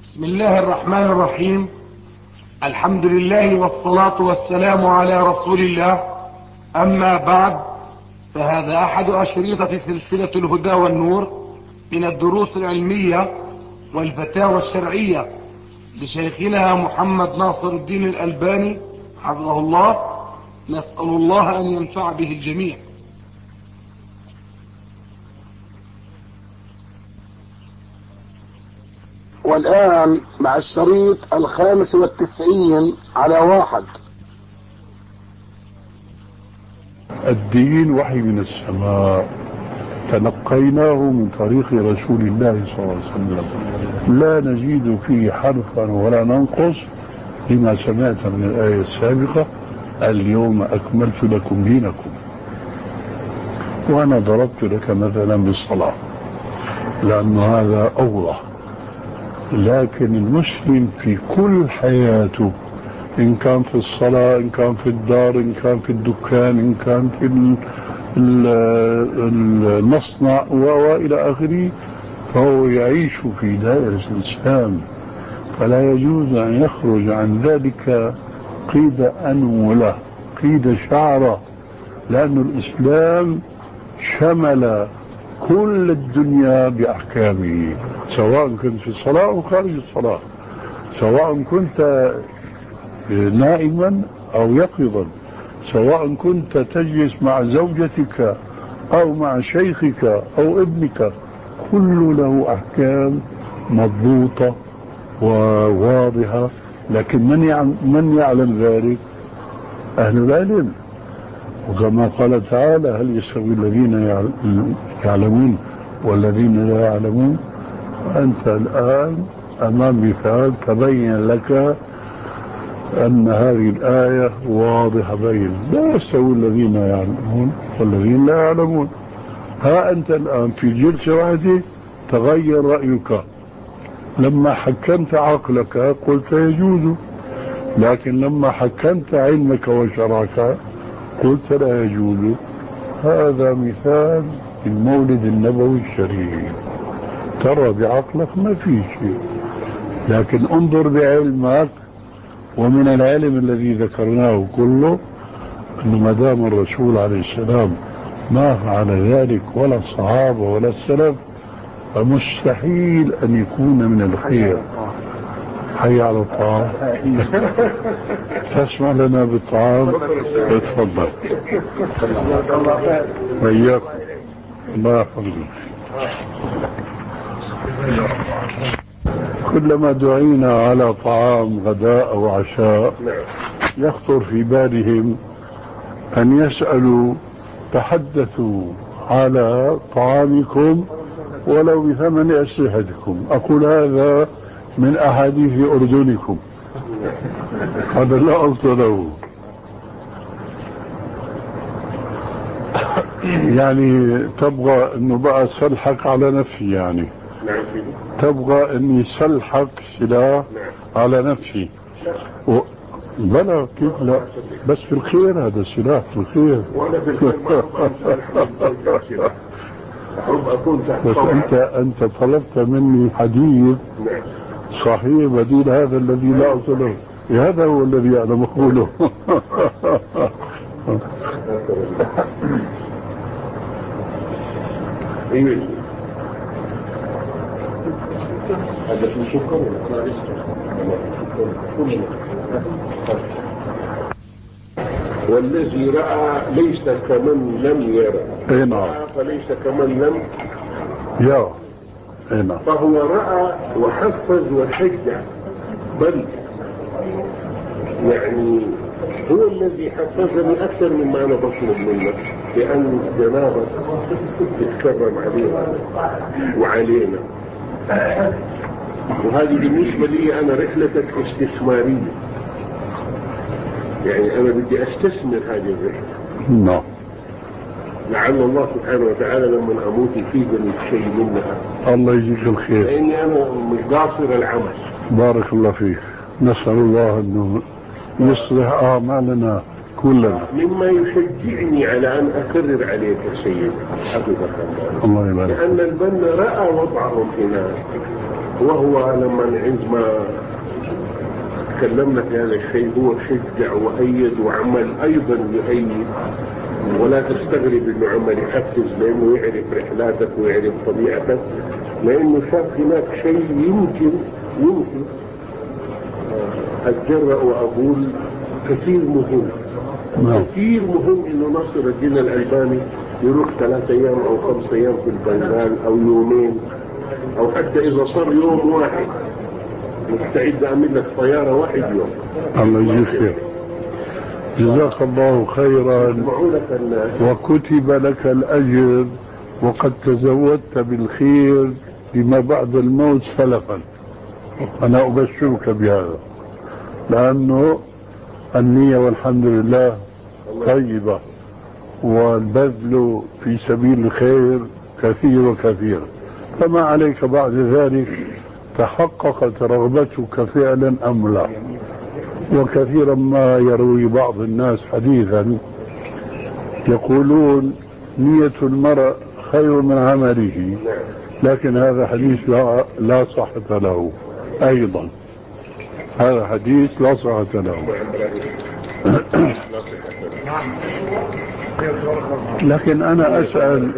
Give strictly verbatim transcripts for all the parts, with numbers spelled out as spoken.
بسم الله الرحمن الرحيم. الحمد لله والصلاة والسلام على رسول الله. أما بعد، فهذا أحد أشرطة سلسلة الهدى والنور من الدروس العلمية والفتاوى الشرعية لشيخنا محمد ناصر الدين الألباني حفظه الله. نسأل الله أن ينفع به الجميع. والآن مع الشريط الخامس والتسعين على واحد. الدين وحي من السماء، تلقيناه من طريق رسول الله صلى الله عليه وسلم، لا نزيد فيه حرفا ولا ننقص لما سمعت من الآية السابقة: اليوم أكملت لكم دينكم. وأنا ضربت لك مثلا بالصلاة لأن هذا أوضح، لكن المسلم في كل حياته، إن كان في الصلاة، إن كان في الدار، إن كان في الدكان، إن كان في المصنع وإلى آخره، فهو يعيش في دائرة الإسلام، فلا يجوز أن يخرج عن ذلك قيد أنملة، قيد شعرة، لأن الإسلام شمل كل الدنيا بأحكامه، سواء كنت في الصلاة أو خارج الصلاة، سواء كنت نائما أو يقظا، سواء كنت تجلس مع زوجتك أو مع شيخك أو ابنك، كل له أحكام مضبوطة وواضحة. لكن من يعلم, من يعلم ذلك؟ أهل العلم. وكما قال تعالى: هل يستوي الذين يعلمون والذين لا يعلمون؟ أنت الآن أمام مثال تبين لك أن هذه الآية واضحة بين، لا يستوي الذين يعلمون والذين لا يعلمون. ها أنت الآن في جلسة واحدة تغير رأيك، لما حكمت عقلك قلت يجوز، لكن لما حكمت علمك وشرعك قلت لا يجوز. هذا مثال المولد النبوي الشريف. ترى بعقلك ما في شيء، لكن انظر بعلمك. ومن العلم الذي ذكرناه كله أنه ما دام الرسول عليه السلام ما فعل ذلك ولا الصحابة ولا السلف، فمستحيل أن يكون من الخير. حي على الطعام. تسمع لنا بالطعام؟ اتفضل. وإياكم. الله يحفظك. كلما دعينا على طعام غداء أو عشاء يخطر في بالهم أن يسألوا: تحدثوا على طعامكم ولو بثمن أسلحتكم. أقول هذا من أحاديث أردنكم، هذا لا أصل له. يعني تبغى أنه بقى سلحك على نفسي، يعني تبغى أني سلحك سلاح على نفسي و... بلا كيف لا، بس في الخير، هذا سلاح في الخير. بس أنت أنت طلبت مني حديث صحيح بديل هذا الذي لا أصل له. هذا هو الذي أنا مقوله. والذي رأى ليس كمن لم يرى. اي نعم. فليس كمن لم يرى. اي نعم. فهو رأى وحفز وشجع، بل يعني هو الذي حفزني أكثر مما أنا بطلب منه، لأن جنابه يتكرم علينا وعلينا. وهذه بالنسبة لي أنا رحلتك استثمارية، يعني أنا بدي أستثمر هذه الرحلة. نعم. لعل الله سبحانه وتعالى لما أموت يفيدني شيء منها. الله يجزيك الخير. لأني أنا مش قاصر العمل. بارك الله فيك. نسأل الله أنه يصلح أعمالنا كلنا. مما يشجعني على أن أكرر عليك السيد حفظك الله. الله يبارك. لأن البن رأى وضعهم هناك وهو لما عندما تكلمنا في هذا الشيء هو شجع وأيد وعمل أيضا يؤيد، ولا تستغرب انه عمل يحفز لانه يعرف رحلاتك ويعرف طبيعتك، لانه شاف هناك شيء يمكن يمكن اتجرأ واقول كثير مهم كثير مهم انه ناصر الدين الألباني يروح ثلاثة ايام او خمس ايام في البنغال او يومين، او حتى اذا صار يوم واحد مستعد اعمل لك طيارة واحد يوم. الله يجزيك خير، جزاك الله خيرا، وكتب لك الأجر، وقد تزودت بالخير لما بعد الموت سلفا. أنا أبشرك بهذا، لأنه النية والحمد لله طيبة، والبذل في سبيل الخير كثير وكثير، فما عليك بعد ذلك تحققت رغبتك فعلا أم لا. وكثيرا ما يروي بعض الناس حديثا يقولون نية المرء خير من عمله، لكن هذا حديث لا, لا صحة له أيضا، هذا حديث لا صحة له. لكن أنا أسأل،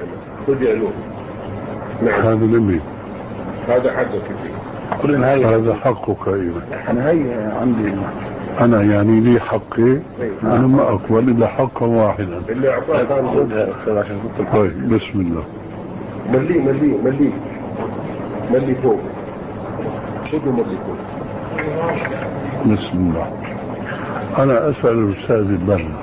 هذا لمي هذا حقك، هذا حقك أيضا. أنا هي عندي، أنا يعني لي حقي، أنا ما أقبل إلا حقا واحدا. اللي أعطاك خذها أستاذ عشان تطلع. طيب بسم الله. ملي ملي ملي ملي فوق، خذوا ملي فوق. بسم الله. أنا أسأل الأستاذ البنا،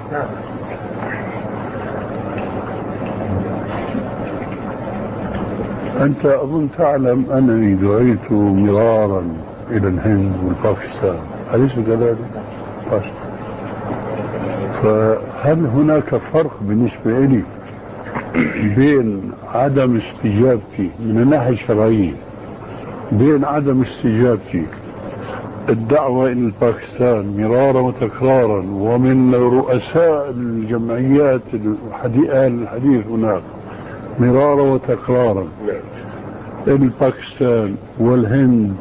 أنت أظن تعلم أنني دعيت مرارا إلى الهند والباكستان، أليس كذلك؟ فهل هناك فرق بالنسبة لي بين عدم استجابتي من الناحية الشرعية، بين عدم استجابتي الدعوة إلى الباكستان مرارا وتكرارا ومن رؤساء الجمعيات الحديث هناك مرارا وتكرارا، الباكستان والهند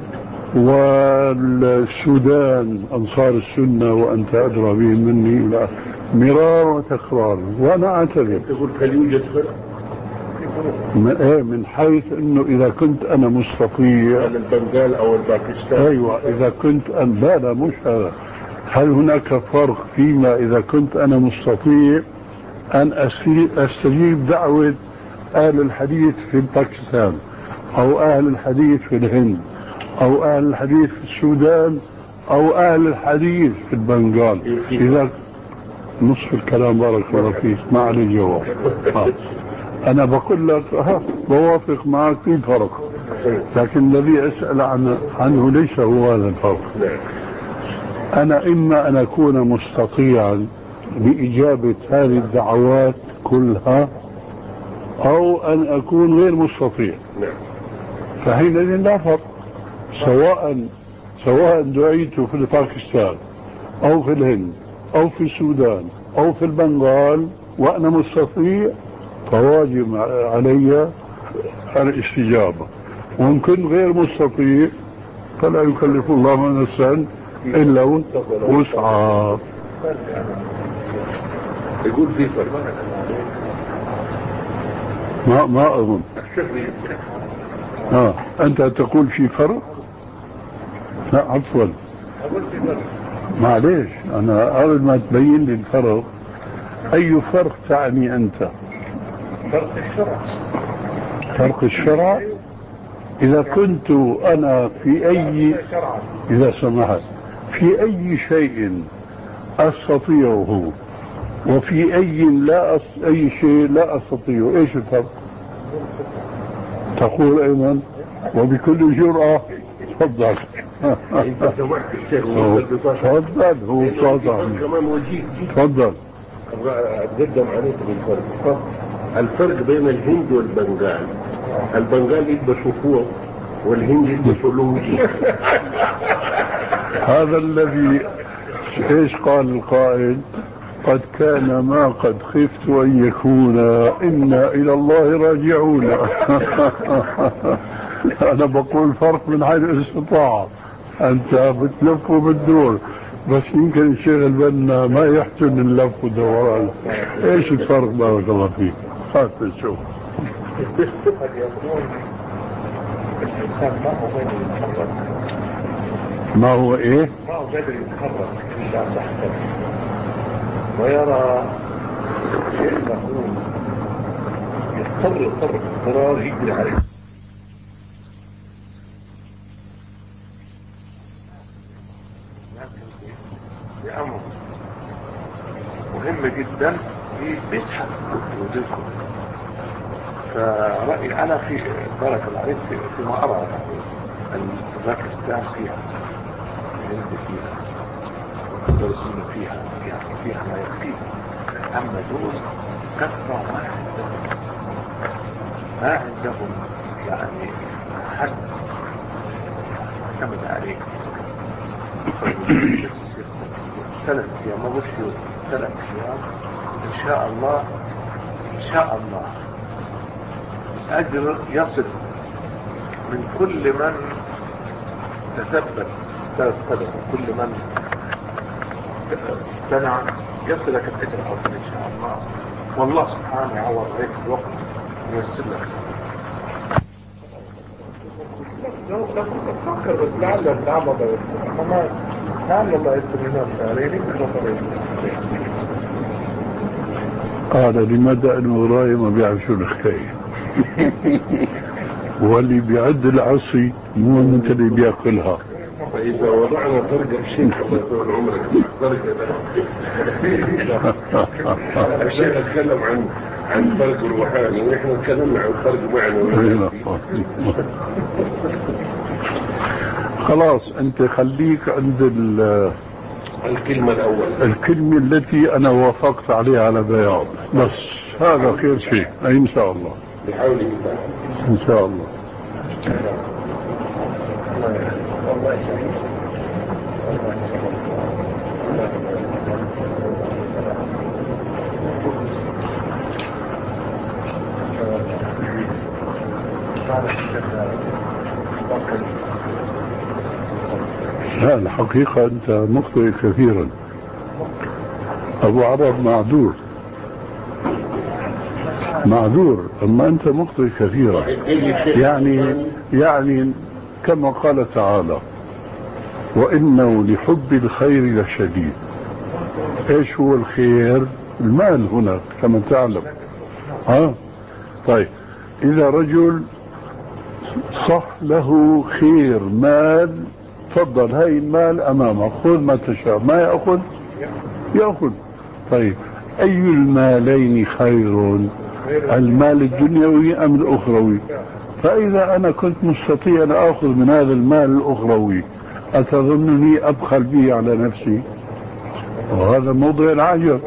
والسودان أنصار السنة وأنت أدرى بهم مني، مرارا وتكرارا، وأنا أعتذر. تقول هل يوجد فرق؟ من حيث أنه إذا كنت أنا مستطيع على البنغال أو الباكستان. أيوة، إذا كنت أنا، لا لا مش هذا، هل هناك فرق فيما إذا كنت أنا مستطيع أن أستجيب دعوة أهل الحديث في باكستان أو أهل الحديث في الهند أو أهل الحديث في السودان أو أهل الحديث في البنغال؟ إذا نصف الكلام بارك الله فيك ما عليه جواب. أنا بقول لك ها بوافق معك في فرق، لكن الذي أسأل عنه, عنه ليس هو هذا الفرق. أنا إما أن أكون مستطيعا بإجابة هذه الدعوات كلها أو أن أكون غير مستطيع، فحينئذ لا فرق، سواء سواء دعيت في باكستان أو في الهند أو في السودان أو في البنغال وأنا مستطيع فواجب علي الاستجابة، وإن كنت غير مستطيع فلا يكلف الله نفسا إلا وسعها. يقول في فرق، ما ما أظن. آه أنت تقول في فرق؟ لا عفوا، معليش أنا قبل ما تبين لي الفرق، أي فرق تعني أنت؟ فرق الشرع. فرق الشرع؟ إذا كنت أنا في أي، إذا سمحت، في أي شيء أستطيعه وفي أي لا أس... أي شيء لا أستطيعه، إيش الفرق؟ تقول أيمن وبكل جرأة. تفضل. تفضل، هو صادق. تفضل. أتقدم عليك بالفرق. الفرق بين الهند والبنغال، البنغال يلبسوا فوق والهند يلبسوا لونجي. هذا الذي ايش قال القائل؟ قد كان ما قد خفت ان يكون، انا الى الله راجعون. أنا بقول فرق من حيث الاستطاعة، أنت بتلف وبتدور، بس يمكن الشيخ بالنا ما يحسن اللف والدوران. إيش الفرق بارك الله فيك؟ خاف نشوف. قد يكون الإنسان ما هو قادر يتحرك. ما هو إيه؟ ما هو قادر يتحرك إلا تحت، ويرى أنه يضطر يضطر اضطرار يجري عليه. بأمر مهم جدا بيسحب وجودكم. فرأيي أنا في بارك الله عليك فيما أرى أن باكستان فيها الهند فيها والفلسطين فيها يعني فيها ما يكفيه. أما دول كثرة ما عندهم ما عندهم يعني حد اعتمد عليه. ثلاث أيام ما بشيو ثلاث أيام إن شاء الله إن شاء الله أجر يصل من كل من تثبت ثلاث قدم وكل من اقتنع يصل لك الأجر أفضل إن شاء الله. والله سبحانه يعوض عليك الوقت ويسر لك. لو تفكر بس لعل الدعوة بس لعل الله يسر لنا التعليم قال لماذا أنه وراي ما بيعرف شو الحكاية. واللي بيعد العصي مو انت اللي بياكلها. فإذا وضعنا فرقة بشيء طول عمرك فرقة ده الشيخ اتكلم عن عن فرق روحاني ونحن تكلمنا عن فرق معنوي. خلاص انت خليك عند الكلمة الأولى، الكلمة التي أنا وافقت عليها على بياض، بس هذا خير شيء إن شاء الله. بحول الله إن شاء الله. لا الحقيقة أنت مخطئ كثيرا. أبو عرب معذور معذور أما أنت مخطئ كثيرا. يعني يعني كما قال تعالى وإنه لحب الخير لشديد. إيش هو الخير؟ المال هنا كما تعلم. ها طيب إذا رجل صح له خير مال تفضل هاي المال أمامك خذ ما تشاء، ما يأخذ يأخذ. طيب أي المالين خير، المال الدنيوي أم الأخروي؟ فإذا أنا كنت مستطيع أن أخذ من هذا المال الأخروي أتظنني أبخل به على نفسي؟ وهذا موضع العجب.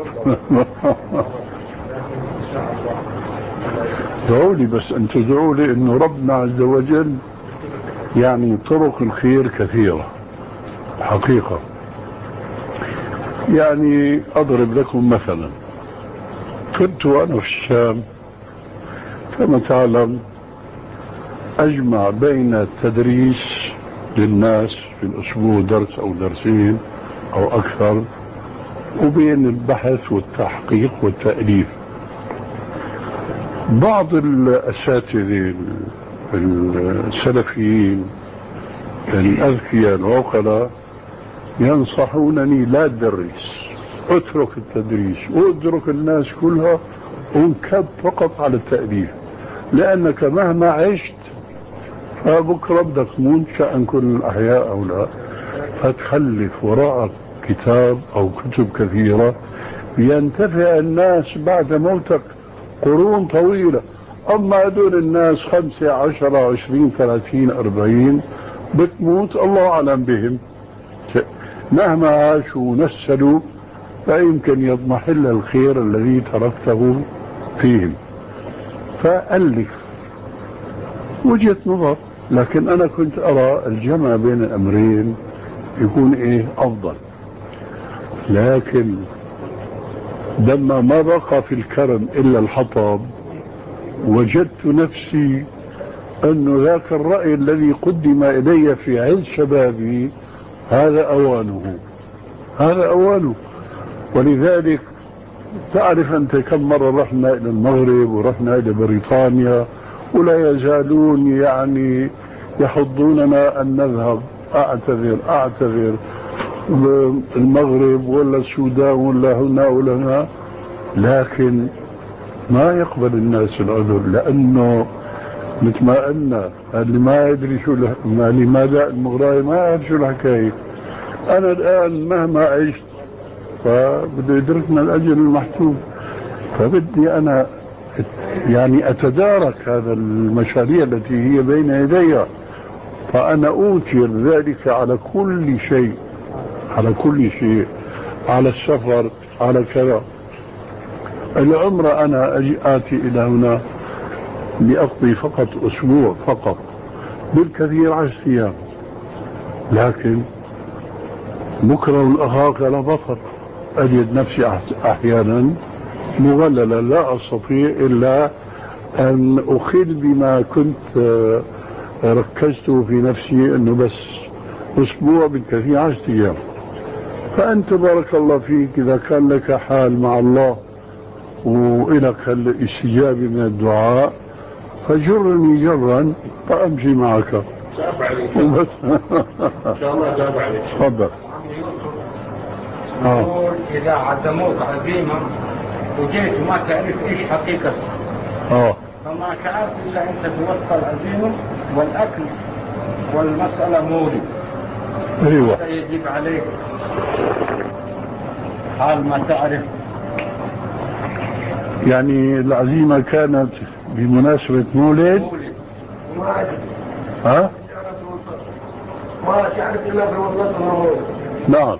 ادعوا لي بس أن تدعوا لي أنه ربنا عز وجل يعني طرق الخير كثيرة حقيقة. يعني أضرب لكم مثلا، كنت وأنا في الشام كما تعلم أجمع بين التدريس للناس في الأسبوع درس أو درسين أو أكثر وبين البحث والتحقيق والتأليف. بعض الأساتذة السلفيين الأذكياء العقلاء ينصحونني لا أدرس، اترك التدريس واترك الناس كلها وانكب فقط على التأليف، لأنك مهما عشت فبكرة بدك تموت شأن كل الأحياء أو لا، فتخلف وراءك كتاب أو كتب كثيرة ينتفع الناس بعد موتك قرون طويلة. أما هذول الناس خمسة عشرة عشرين ثلاثين أربعين بتموت الله أعلم بهم، مهما عاشوا ونسلوا فيمكن يضمحل الخير الذي تركته فيهم. فألف وجهة نظر، لكن أنا كنت أرى الجمع بين الأمرين يكون إيه أفضل. لكن لما ما بقى في الكرم إلا الحطب وجدت نفسي أنه ذاك الرأي الذي قدم إلي في عز شبابي هذا أوانه، هذا أوانه. ولذلك تعرف أنت كم مرة رحنا إلى المغرب ورحنا إلى بريطانيا ولا يزالون يعني يحضوننا أن نذهب. أعتذر أعتذر المغرب ولا السودان ولا هنا ولا هنا، لكن ما يقبل الناس العذر، لأنه مثل ما قلنا اللي ما يدري شو اللي ما داء المغراي ما يعرف شو الحكاية. أنا الآن مهما عشت فبده يدركنا الأجل المحتوم، فبدي أنا يعني أتدارك هذا المشاريع التي هي بين يدي، فأنا أوتر ذلك على كل شيء، على كل شيء، على السفر، على كذا. العمرة أنا أجي آتي إلى هنا لأقضي فقط أسبوع فقط، بالكثير عشر أيام، لكن مكره أخاك لا بطر. أجد نفسي أحيانا مغللا لا أستطيع إلا أن أخل بما كنت ركزته في نفسي أنه بس أسبوع بالكثير عشر أيام. فأنت بارك الله فيك إذا كان لك حال مع الله وإلك الاستجابة من الدعاء فجرني جرا فأمشي معك. جاب عليك إن شاء الله، جاب عليك. تفضل. يقول إذا عزموك عزيمة وجيت ما تعرف إيش حقيقة اه فما تعرف إلا أنت في وسط العزيمة والأكل والمسألة مولد. أيوة. يجب عليك حال ما تعرف. يعني العزيمة كانت بمناسبة مولد. ها؟ ما تعرف إلا في وسط المولد. نعم.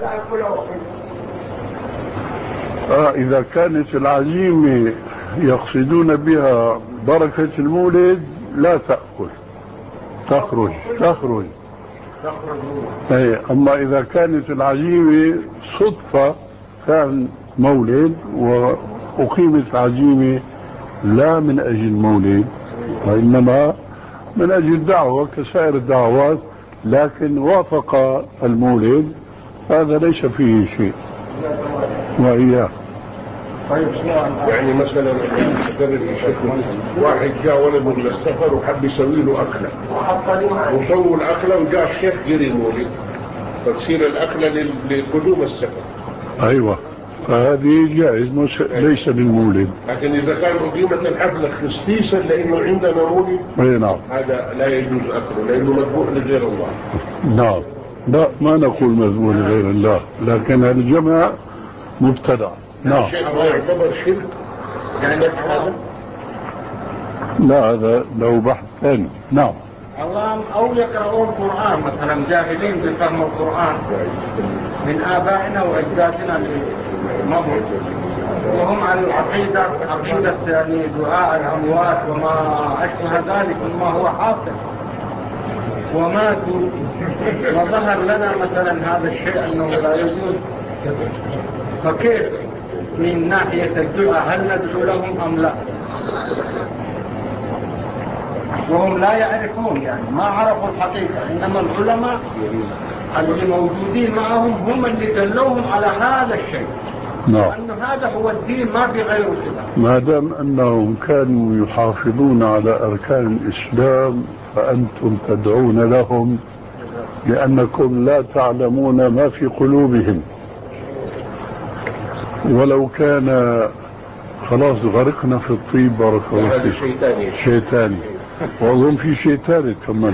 آه إذا كانت العزيمة يقصدون بها بركة المولد لا تأكل، تخرج تخرج أي. أما إذا كانت العزيمة صدفة كان مولد وأقيمت عزيمة لا من أجل مولد وإنما من أجل الدعوة كسائر الدعوات، لكن وافق المولد هذا ليس فيه شيء. وإياه يعني مثلا واحد جاء ولده من السفر وحب يسوي له أكلة وسووا الأكلة وجاء الشيخ جري المولد فتصير الأكلة لقدوم السفر. أيوة، فهذه جائز ليس للمولد. لكن إذا كان أقيمت الحفلة خصيصا لأنه عندنا مولد أي نعم هذا لا يجوز أكله لأنه مذبوح لغير الله. نعم لا ما نقول مذبوح لغير الله، لكن الجمع مبتدع. نعم. شيء ما يعتبر شرك يعني هذا؟ لا هذا له بحث ثاني. نعم. أو يقرؤون القرآن مثلا جاهلين بفهم القرآن من آبائنا وأجدادنا المضوا وهم على العقيدة عقيدة يعني دعاء الأموات وما أشبه ذلك مما هو حاصل وماتوا وظهر لنا مثلا هذا الشيء أنه لا يجوز، فكيف من ناحية الدعاء هل ندعو لهم أم لا؟ وهم لا يعرفون يعني ما عرفوا الحقيقة، إنما العلماء اللي موجودين معهم هم اللي دلوهم على هذا الشيء. نعم. أنه هذا هو الدين ما في غيره كده. ما دام أنهم كانوا يحافظون على أركان الإسلام فأنتم تدعون لهم لأنكم لا تعلمون ما في قلوبهم. ولو كان خلاص غرقنا في الطيب بارك الله فيك. شيطاني شيطاني وأظن في شيء ثالث كمان.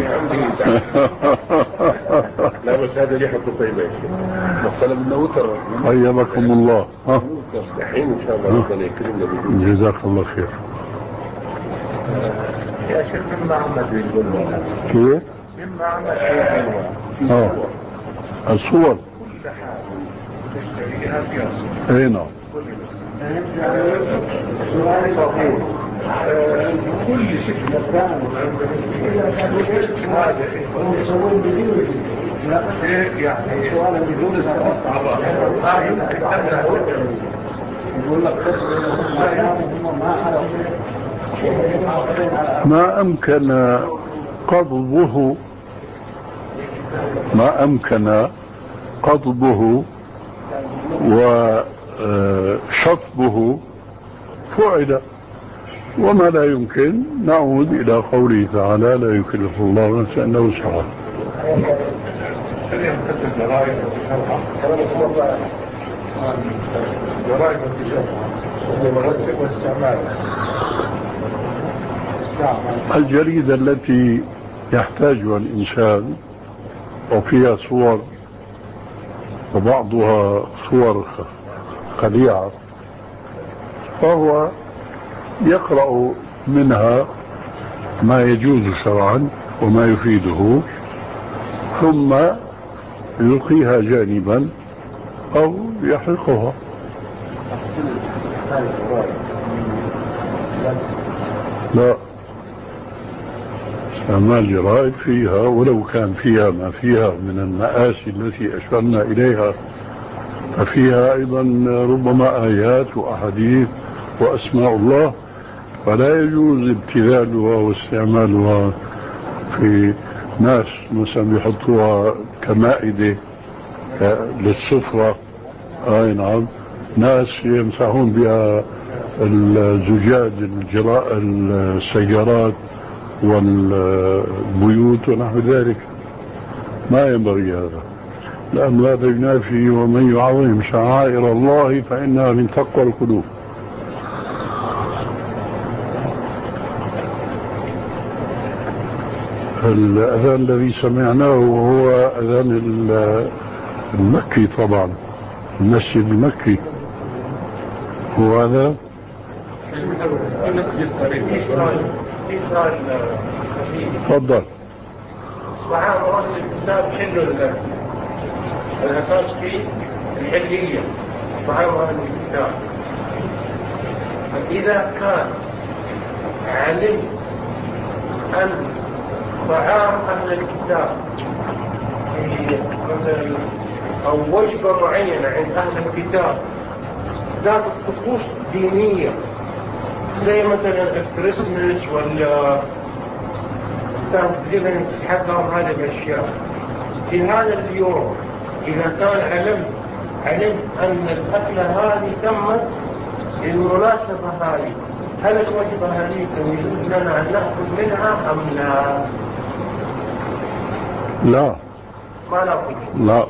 لا بس هذا ريحة طيبة مثلا بدنا وتر. طيبكم الله. ها الحين إن شاء الله ربنا يكرمنا. جزاك الله خير. يا شيخ مما عمد يقول كيف؟ مما عمد اه الصور. اي نعم. كل شيء مكان هذا يسوون بدون يعني سؤال بدون يقول لك هم ما عرفوا ما أمكن قضبه ما أمكن قضبه وشطبه فعل، وما لا يمكن نعود إلى قوله تعالى لا يكلف الله نفسا إلا وسعها. الجريدة التي يحتاجها الإنسان وفيها صور وبعضها صور خليعة، فهو يقرأ منها ما يجوز شرعا وما يفيده، ثم يلقيها جانبا أو يحرقها. لا، استعمال جرائد فيها، ولو كان فيها ما فيها من المآسي التي أشرنا إليها، ففيها أيضا ربما آيات وأحاديث وأسماء الله، فلا يجوز ابتذالها واستعمالها في ناس مثلا يحطوها كمائدة للسفرة. آه نعم، ناس يمسحون بها الزجاج الجراء السيارات والبيوت ونحو ذلك. ما ينبغي هذا، لأن هذا ينافي ومن يعظم شعائر الله فإنها من تقوى القلوب. الأذان الذي سمعناه هو أذان المكي طبعا، المسجد المكي هو هذا. تفضل. طعام أهل الكتاب حل الأساس فيه الحلية، طعام أهل الكتاب. فإذا كان علم أن طعام أهل الكتاب مثلا أو وجبة معينة عند أهل الكتاب ذات طقوس دينية زي مثلا الكريسماس ولا تنزيل تحقهم هذه الأشياء في هذا اليوم، إذا كان علم علم أن الأكلة هذه تمت للمناسبة هذه، هل الوجبة هذه يجوز لنا أن نأخذ منها أم لا؟ لا، ما نأخذ. لا،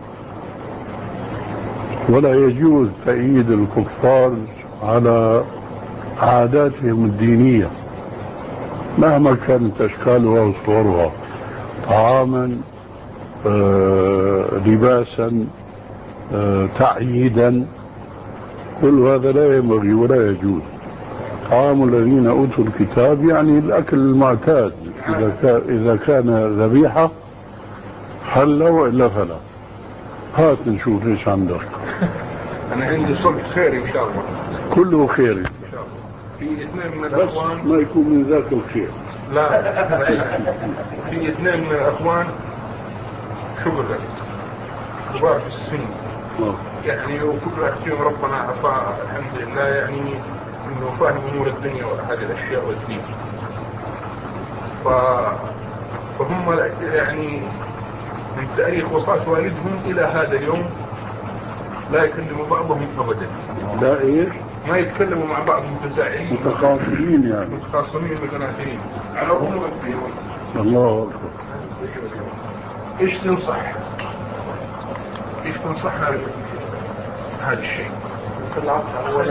ولا يجوز تأييد الكفار على عاداتهم الدينية مهما كانت أشكالها وصورها، طعاما آه، لباسا آه، تعييدا، كل هذا لا ينبغي ولا يجوز. طعام الذين أوتوا الكتاب يعني الأكل المعتاد، إذا كان, إذا كان ذبيحة حل وإلا فلا. هات نشوف ليش عندك. أنا عندي صلح خيري إن شاء الله، كله خيري في اثنين من بس الأخوان ما يكون من ذاك الخير. لا في اثنين من الأخوان شغل كبار في السن يعني، وكل واحد فيهم ربنا عطاه الحمد لله يعني انه فاهم امور الدنيا وهذه الاشياء والدين، ف... فهم يعني من تاريخ وفاة والدهم الى هذا اليوم لا يكلموا بعضهم ابدا. لا ايش؟ ما يتكلموا مع بعض، متزاعلين متخاصمين يعني، متخاصمين متنافرين على امور الدين. الله اكبر. ايش تنصح؟ ايش تنصحنا هذا الشيء؟ في العصر اولا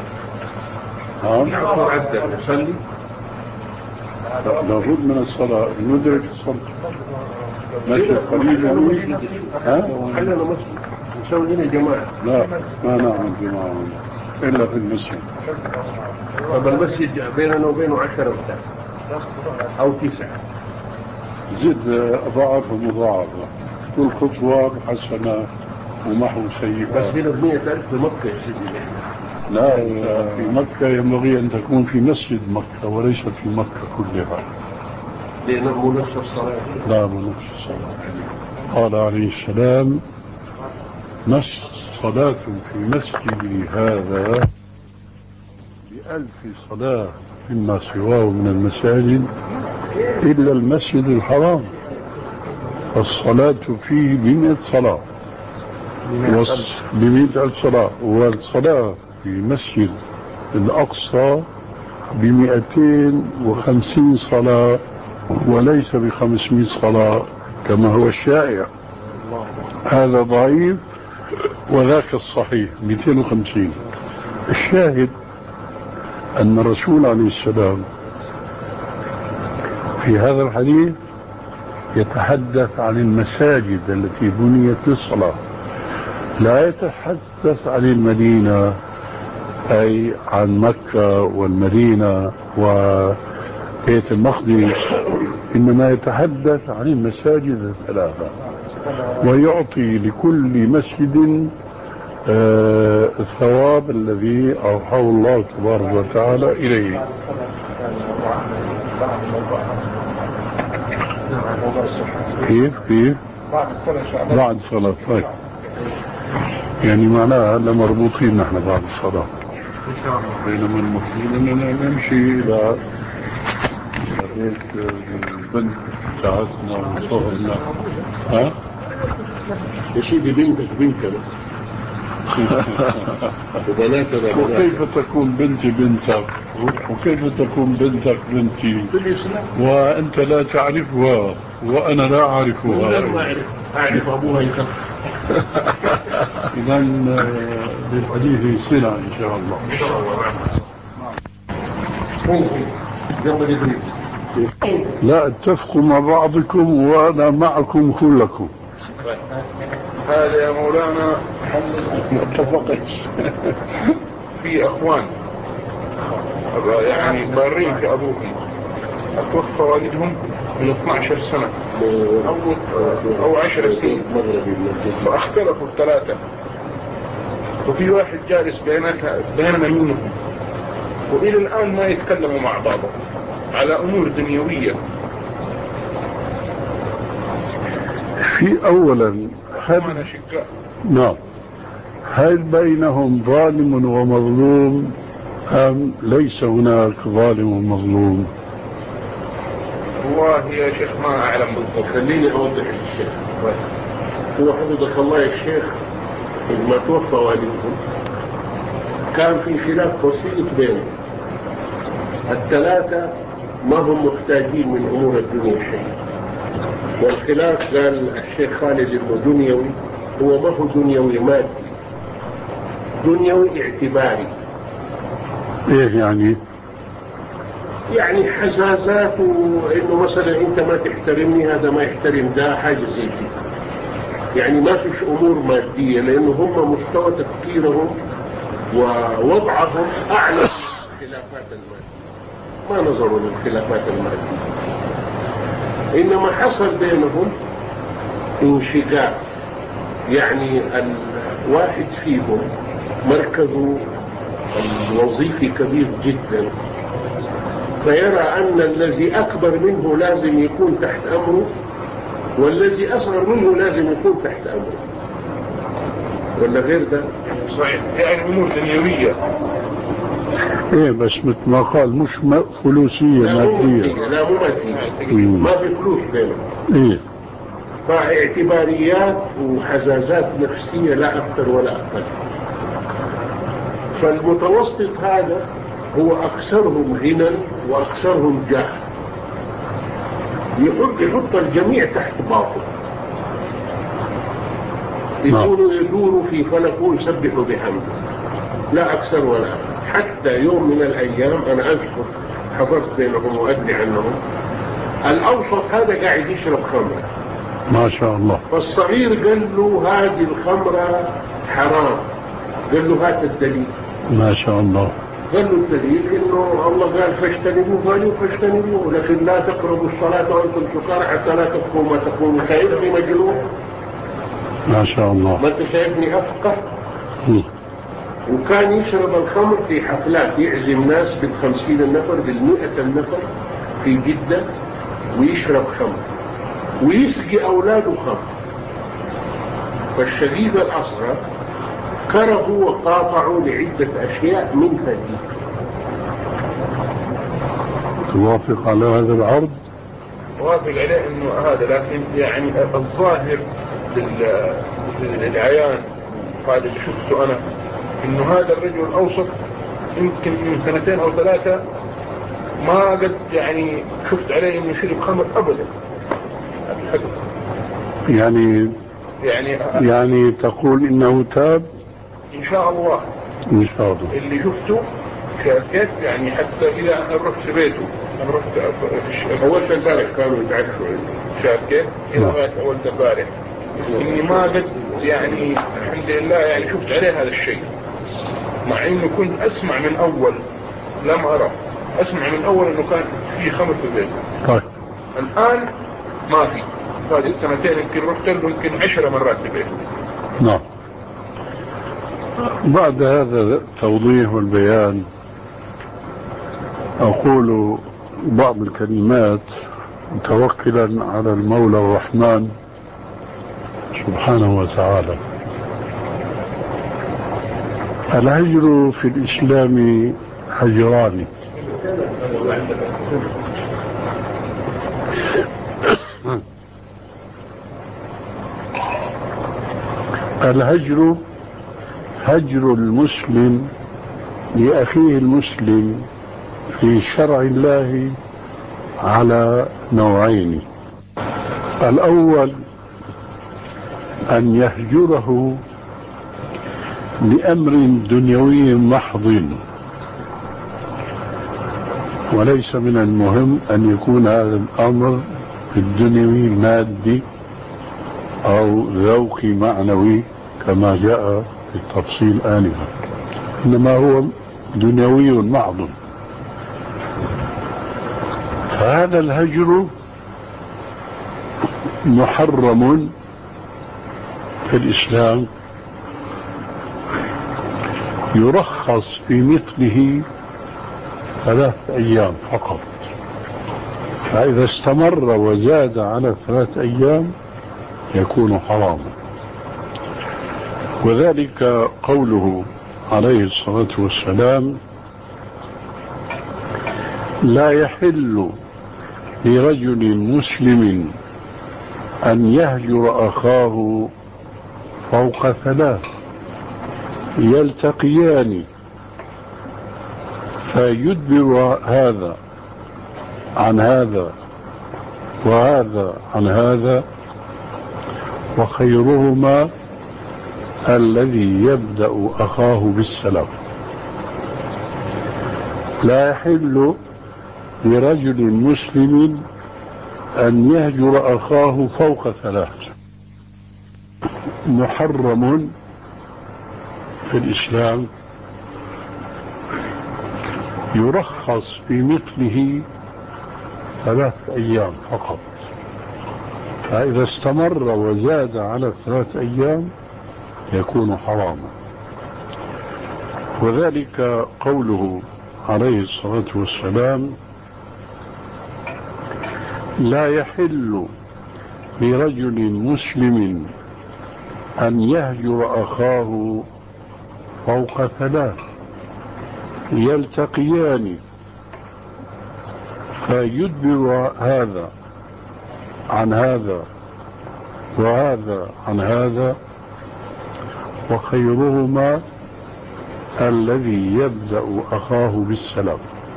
ها؟ عدة نصلي، لابد من الصلاة، ندرك الصلاة ماشي قليل يعني. ها؟ خلينا مسجد نسوي هنا جماعة. لا ما نعمل جماعة إلا في المسجد. طب المسجد بيننا وبينه عشرة وثلاثة أو تسعة، زد أضاعف ومضاعفة، كل خطوة حسنة ومحو سيئة. بس هنا بمية ألف في مكة يا سيدي. لا، في مكة ينبغي أن تكون في مسجد مكة وليست في مكة كلها، لأنه مو نفس الصلاة. لا مو نفس الصلاة. قال عليه السلام مس صلاة في مسجدي هذا بألف صلاة مما سواه من المساجد إلا المسجد الحرام، الصلاة فيه بمئة صلاة بمئة ألف صلاة، والصلاة في مسجد الأقصى بمئتين وخمسين صلاة وليس بخمسمائة صلاة كما هو الشائع. هذا ضعيف وذاك الصحيح مئتين وخمسين. الشاهد أن الرسول عليه السلام في هذا الحديث يتحدث عن المساجد التي بنيت للصلاة، لا يتحدث عن المدينة أي عن مكة والمدينة وبيت المقدس، إنما يتحدث عن المساجد الثلاثة، ويعطي لكل مسجد آه الثواب الذي أوحاه الله تبارك وتعالى إليه. كيف كيف بعد الصلاة؟ طيب، يعني معناها هلا مربوطين نحن بعد الصلاة بينما المفروض اننا نمشي الى بيت البنت بتاعتنا وصهرنا. ها؟ يا سيدي بنتك بنتك وبناتنا. وكيف تكون بنتي بنتك وكيف تكون بنتك بنتي وانت لا تعرفها وانا لا اعرفها؟ ما اعرف اعرف ابوها يخف. اذا للحديث صلة ان شاء الله. لا اتفقوا مع بعضكم وانا معكم كلكم. هذا يا مولانا ما اتفقتش. في اخوان يعني بارين في ابوهم اتوفى والدهم من اثني عشر سنة او او عشر سنين، فاختلفوا الثلاثة، وفي واحد جالس بيننا منهم والى الان ما يتكلموا مع بعضهم على امور دنيوية. في اولا هل نعم هل بينهم ظالم ومظلوم ام ليس هناك ظالم ومظلوم؟ والله يا شيخ ما اعلم بالضبط. خليني اوضح للشيخ. هو حفظك الله يا شيخ لما توفى والدهم كان في خلاف بسيط بينهم، الثلاثة ما هم محتاجين من امور الدنيا شيء، والخلاف قال الشيخ خالد انه دنيوي، هو ما هو دنيوي مادي، دنيوي اعتباري. ايه يعني؟ يعني حزازات، وانه مثلا انت ما تحترمني هذا ما يحترم ده، حاجة زي كده. يعني ما فيش امور مادية، لانه هم مستوى تفكيرهم ووضعهم اعلى من الخلافات المادية، ما نظروا للخلافات المادية. انما حصل بينهم انشقاق، يعني الواحد فيهم مركزه الوظيفي كبير جدا، فيرى ان الذي اكبر منه لازم يكون تحت امره، والذي اصغر منه لازم يكون تحت امره، ولا غير ده؟ صحيح، يعني امور دنيوية. ايه بس مثل ما قال مش فلوسية مادية. لا مو مادية، ما في فلوس بينهم. ايه فاعتباريات وحزازات نفسية لا اكثر ولا اقل. فالمتوسط هذا هو اكثرهم غنى واكثرهم جاه، يحط يحط الجميع تحت باطل، يكونوا يدوروا في فلكه ويسبحوا بحمده، لا اكثر ولا اقل. حتى يوم من الايام انا اذكر حضرت بينهم وادري عنهم، الاوسط هذا قاعد يشرب خمره ما شاء الله، فالصغير قال له هذه الخمره حرام، قال له هات الدليل. ما شاء الله. قال له الدليل انه الله قال فاجتنبوه، قالوا فاجتنبوه، لكن لا تقربوا الصلاه وانتم سكارى حتى لا تفقهوا ما تقولون. شايفني مجنون؟ ما شاء الله. ما انت شايفني افقه؟ وكان يشرب الخمر في حفلات، يعزم ناس بالخمسين النفر بالمئة النفر في جدة، ويشرب خمر ويسقي أولاده خمر. فالشديد الأصغر كرهوا وقاطعوا لعدة أشياء منها دي. توافق على هذا العرض؟ وافق عليه انه هذا، لكن يعني الظاهر للعيان هذا اللي شفته انا انه هذا الرجل الاوسط يمكن من سنتين او ثلاثة ما قد يعني شفت عليه انه شرب خمر ابدا. يعني يعني يعني تقول انه تاب ان شاء الله؟ ان شاء الله. اللي شفته شاكيت يعني، حتى اذا انا رحت بيته، انا رحت اول امبارح كانوا يتعشوا شاكيت الى غايه اول امبارح اني ما قد يعني الحمد لله يعني شفت عليه هذا الشيء، مع انه كنت اسمع من اول، لم ارى، اسمع من اول انه كان في خمر في البيت. طيب الان ما في. هذه السنتين يمكن رحت له يمكن عشر مرات في البيت. نعم. بعد هذا التوضيح والبيان أقول بعض الكلمات متوكلا على المولى الرحمن سبحانه وتعالى. الهجر في الإسلام هجران. الهجر هجر المسلم لأخيه المسلم في شرع الله على نوعين. الأول أن يهجره لأمر دنيوي محض، وليس من المهم أن يكون هذا الأمر الدنيوي مادي أو ذوقي معنوي كما جاء في التفصيل آنفا، إنما هو دنيوي محض. فهذا الهجر محرم في الإسلام، يرخص في مثله ثلاث أيام فقط، فإذا استمر وزاد على ثلاث أيام يكون حراما. وذلك قوله عليه الصلاة والسلام: لا يحل لرجل مسلم أن يهجر أخاه فوق ثلاث يلتقيان فيدبر هذا عن هذا وهذا عن هذا، وخيرهما الذي يبدأ أخاه بالسلام. لا يحل لرجل مسلم أن يهجر أخاه فوق ثلاث. محرم في الإسلام، يرخص في مثله ثلاث أيام فقط، فإذا استمر وزاد على ثلاث أيام يكون حراما. وذلك قوله عليه الصلاة والسلام: لا يحل لرجل مسلم أن يهجر أخاه فوق ثلاث يلتقيان فيدبر هذا عن هذا وهذا عن هذا، وخيرهما الذي يبدأ أخاه بالسلام.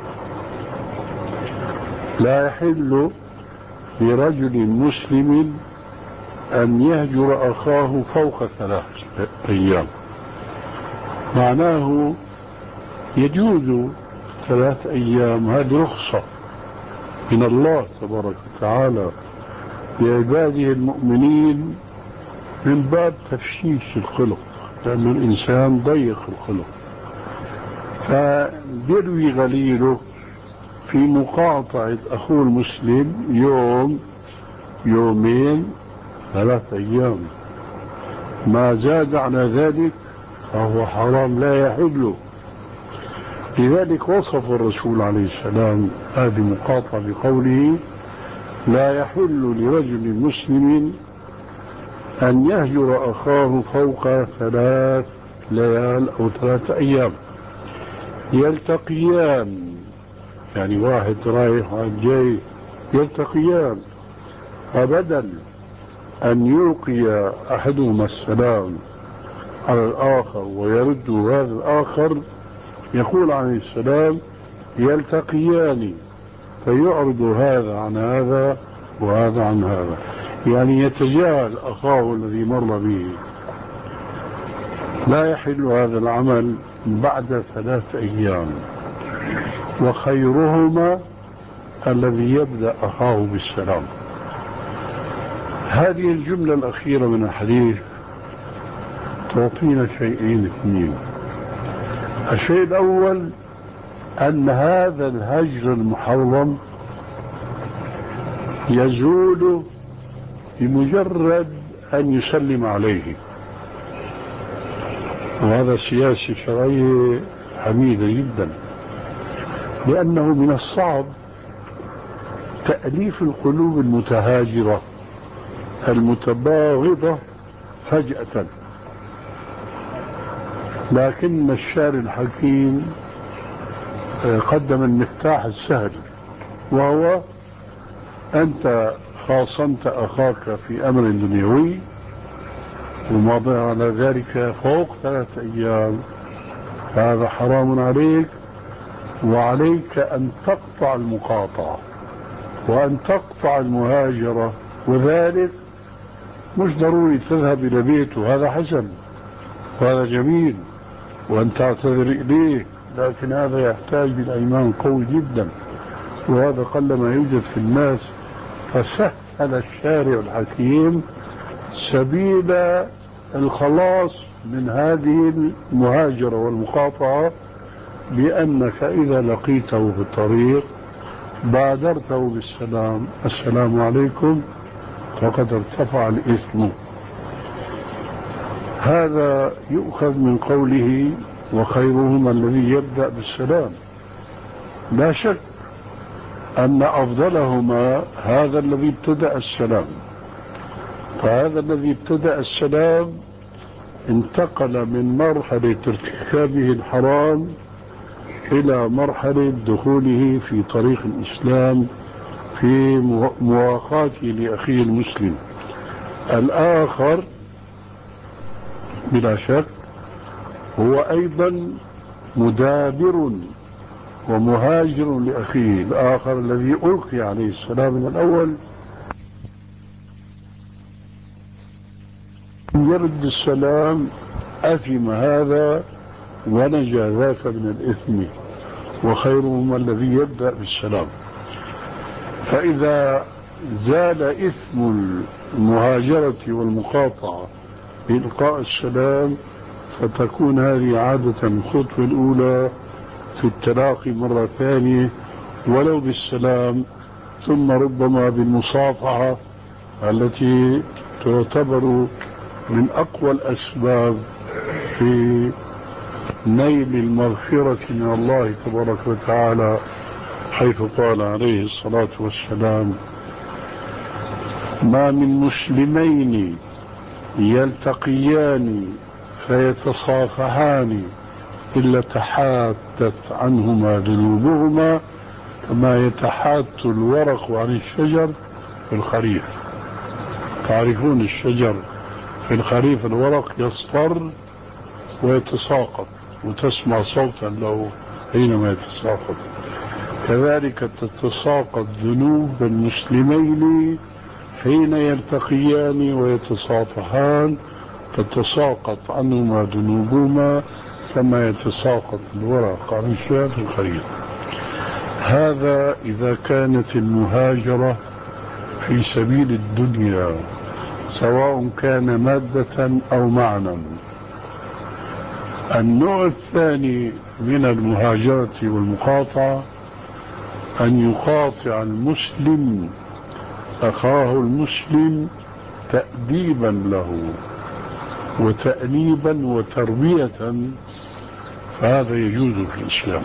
لا يحل لرجل مسلم أن يهجر أخاه فوق ثلاث أيام، معناه يجوز ثلاث أيام، هذه رخصة من الله تبارك وتعالى لعباده المؤمنين من باب تفشيش الخلق، لأن الإنسان ضيق الخلق، فبيروي غليله في مقاطعة أخوه المسلم يوم يومين ثلاث أيام، ما زاد على ذلك فهو حرام لا يحل. لذلك وصف الرسول عليه السلام هذه مقاطعة بقوله: لا يحل لرجل مسلم أن يهجر أخاه فوق ثلاث ليال أو ثلاث أيام يلتقيان يعني واحد رايح واحد جاي يلتقيان، فبدل أن يلقي أحدهما السلام على الآخر ويرد هذا الآخر، يقول عليه السلام يلتقيان فيعرض هذا عن هذا وهذا عن هذا، يعني يتجاهل أخاه الذي مر به. لا يحل هذا العمل بعد ثلاث أيام، وخيرهما الذي يبدأ أخاه بالسلام. هذه الجملة الأخيرة من الحديث تعطينا شيئين اثنين. الشيء الأول أن هذا الهجر المحرم يزول بمجرد أن يسلم عليه، وهذا سياسة شرعية حميدة جدا، لأنه من الصعب تأليف القلوب المتهاجرة المتباغضة فجأة، لكن الشارع الحكيم قدم المفتاح السهل، وهو أنت خاصمت أخاك في أمر دنيوي ومضى على ذلك فوق ثلاثة أيام، هذا حرام عليك، وعليك أن تقطع المقاطعة وأن تقطع المهاجرة، وذلك مش ضروري تذهب إلى بيته، هذا حسن وهذا جميل وأن تعتذر إليه، لكن هذا يحتاج إلى إيمان قوي جدا، وهذا قل ما يوجد في الناس. فسهل الشارع الحكيم سبيل الخلاص من هذه المهاجرة والمقاطعة، بأنك إذا لقيته في الطريق بادرته بالسلام، السلام عليكم، فقد ارتفع الإثم. هذا يؤخذ من قوله وخيرهما الذي يبدأ بالسلام. لا شك أن أفضلهما هذا الذي ابتدأ السلام، فهذا الذي ابتدأ السلام انتقل من مرحلة ارتكابه الحرام إلى مرحلة دخوله في طريق الإسلام في مواقاته لأخيه المسلم. الآخر بلا شك هو أيضا مدابر ومهاجر لأخيه الآخر الذي ألقي عليه السلام من الأول، يرد السلام أثم هذا ونجا ذاك من الإثم، وخيرهما الذي يبدأ بالسلام. فإذا زال إثم المهاجرة والمقاطعة بإلقاء السلام، فتكون هذه عادة الخطوة الأولى في التلاقي مرة ثانية ولو بالسلام، ثم ربما بالمصافحة التي تعتبر من أقوى الأسباب في نيل المغفرة من الله تبارك وتعالى، حيث قال عليه الصلاة والسلام ما من مسلمين يلتقيان فيتصافحان إلا تحاتت عنهما ذنوبهما كما يتحات الورق عن الشجر في الخريف. تعرفون الشجر في الخريف الورق يصفر ويتساقط وتسمع صوتا له حينما يتساقط، كذلك تتساقط ذنوب المسلمين حين يلتقيان ويتصافحان، تتساقط عنهما ذنوبهما كما يتساقط الورق عن الشجر في الخريف. هذا إذا كانت المهاجرة في سبيل الدنيا سواء كان مادة أو معنى. النوع الثاني من المهاجرة والمقاطعة أن يقاطع المسلم أخاه المسلم تأديبا له وتأنيبا وتربية، فهذا يجوز في الإسلام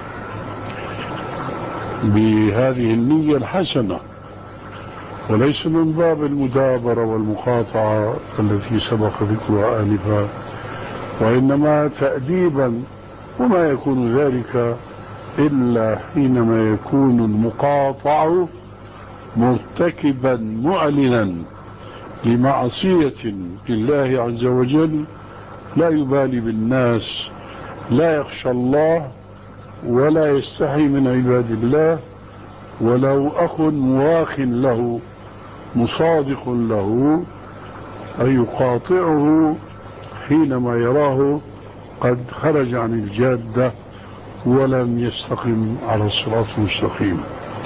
بهذه النية الحسنة، وليس من باب المدابرة والمقاطعة التي سبق ذكرها آنفا، وإنما تأديبا، وما يكون ذلك إلا حينما يكون المقاطع مرتكبا معلنا لمعصية لله عز وجل، لا يبالي بالناس، لا يخشى الله ولا يستحي من عباد الله، ولو أخ مواخ له مصادق له فيقاطعه حينما يراه قد خرج عن الجادة ولم يستقم على الصراط المستقيم.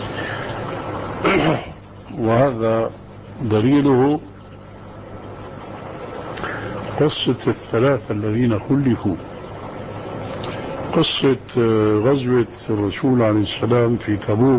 وهذا دليله قصة الثلاثة الذين خلفوا، قصة غزوة الرسول عليه السلام في تبوك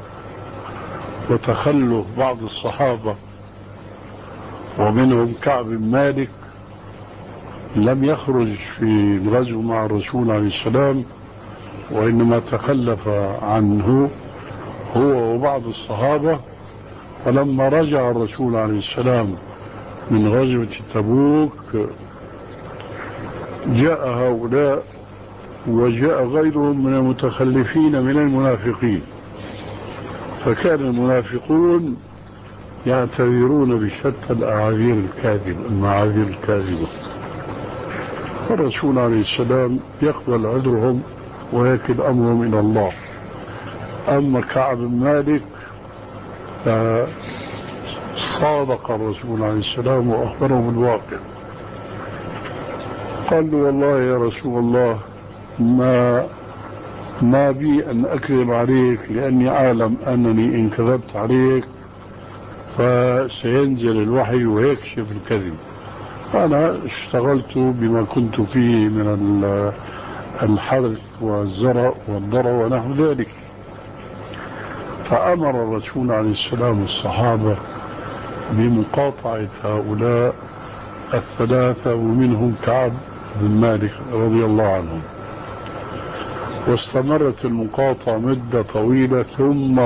وتخلف بعض الصحابة ومنهم كعب بن مالك لم يخرج في الغزو مع الرسول عليه السلام، وإنما تخلف عنه هو وبعض الصحابة. فلما رجع الرسول عليه السلام من غزوة تبوك جاء هؤلاء وجاء غيرهم من المتخلفين من المنافقين، فكان المنافقون يعتذرون بشتى الأعاذير الكاذبة المعاذير الكاذبة، فالرسول عليه السلام يقبل عذرهم ويكل أمرهم إلى الله. أما كعب بن مالك فصادق الرسول عليه السلام وأخبره بالواقع، قال له والله يا رسول الله ما ما بي أن أكذب عليك، لأني أعلم أنني إن كذبت عليك فسينزل الوحي ويكشف الكذب. أنا اشتغلت بما كنت فيه من الحرث والزرع والضرع ونحو ذلك. فأمر الرسول عليه السلام الصحابة بمقاطعة هؤلاء الثلاثة ومنهم كعب بن مالك رضي الله عنهم، واستمرت المقاطعة مدة طويلة، ثم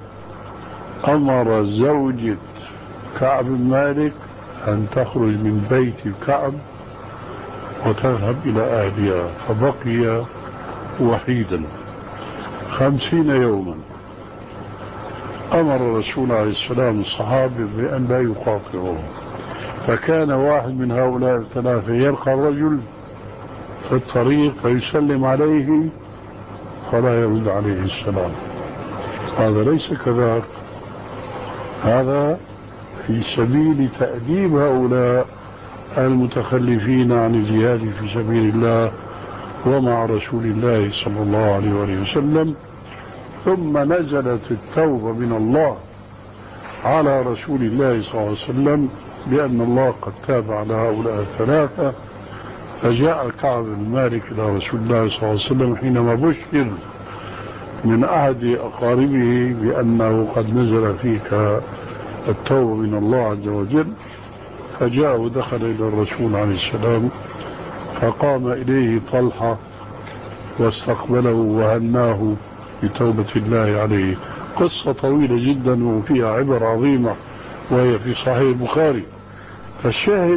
أمر زوجة كعب بن مالك أن تخرج من بيت كعب وتذهب إلى أهلها، فبقي وحيدا خمسين يوما. أمر الرسول عليه السلام الصحابة بأن لا يقاطعوه، فكان واحد من هؤلاء الثلاثة يلقى الرجل في الطريق فيسلم عليه فلا يرد عليه السلام. هذا ليس كذلك، هذا في سبيل تأديب هؤلاء المتخلفين عن الجهاد في سبيل الله ومع رسول الله صلى الله عليه وآله وسلم. ثم نزلت التوبة من الله على رسول الله صلى الله عليه وسلم بأن الله قد تاب على هؤلاء الثلاثة. فجاء كعب بن مالك إلى رسول الله صلى الله عليه وسلم حينما بشر من أحد أقاربه بأنه قد نزل فيك التوبة من الله عز وجل، فجاء ودخل إلى الرسول عليه السلام، فقام إليه طلحة واستقبله وهناه بتوبة الله عليه. قصة طويلة جدا وفيها عبر عظيمة وهي في صحيح البخاري. فالشاهد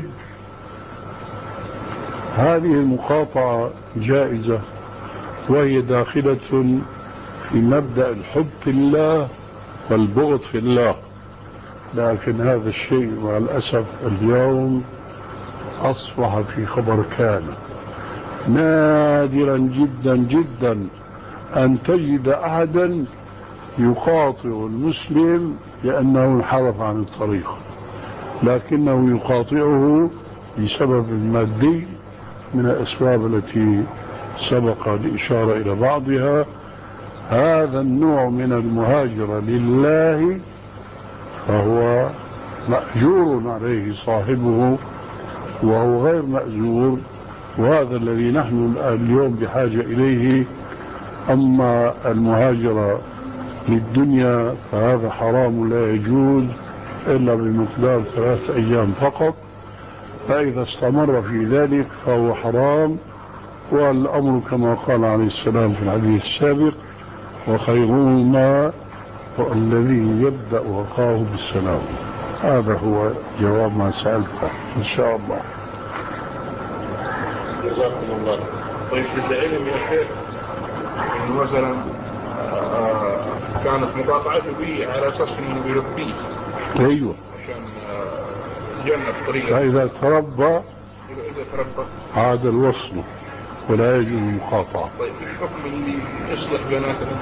هذه المقاطعة جائزة وهي داخلة في مبدأ الحب في الله والبغض في الله، لكن هذا الشيء مع الأسف اليوم أصبح في خبر كان. نادرا جدا جدا أن تجد أحدا يقاطع المسلم لأنه انحرف عن الطريق، لكنه يقاطعه بسبب مادي من الأسباب التي سبق الإشارة إلى بعضها. هذا النوع من المهاجرة لله فهو مأجور عليه صاحبه وهو غير مأجور، وهذا الذي نحن اليوم بحاجة إليه. أما المهاجرة للدنيا فهذا حرام لا يجوز إلا بمقدار ثلاث أيام فقط، فإذا استمر في ذلك فهو حرام. والأمر كما قال عليه السلام في الحديث السابق: وخيرهما الذي يبدأ وقاه بالسلام. هذا هو جواب ما سألته إن شاء الله. جزاكم الله. طيب إذا علم يا شيخ يعني مثلا آه كانت مقاطعته به على اساس انه بيربيه. ايوه. عشان آه يتجنب طريقه. فاذا تربى اذا تربى عاد الوصل ولا يجوز المقاطعه. طيب الحكم اللي يصلح بيناتهم؟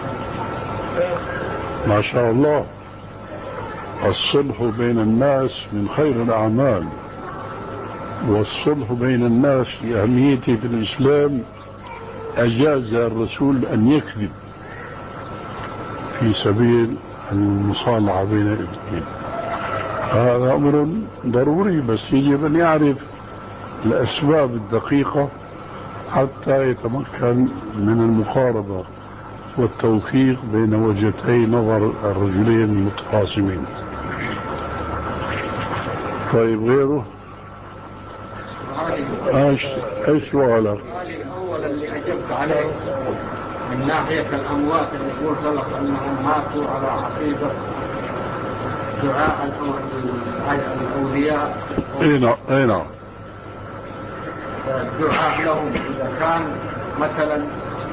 ما شاء الله، الصلح بين الناس من خير الأعمال، والصلح بين الناس لأهميته في الإسلام أجاز الرسول أن يكذب في سبيل المصالحة بين الاثنين. هذا أمر ضروري، بس يجب أن يعرف الأسباب الدقيقة حتى يتمكن من المقاربة والتوفيق بين وجهتي نظر الرجلين المتخاصمين. طيب غيره؟ ايش ايش سؤالك؟ سؤالي الاول اللي اجبت عليه من ناحيه الاموات اللي قلت لك انهم ماتوا على عقيده دعاء الاولياء. اي نعم اي نعم. الدعاء لهم اذا كان مثلا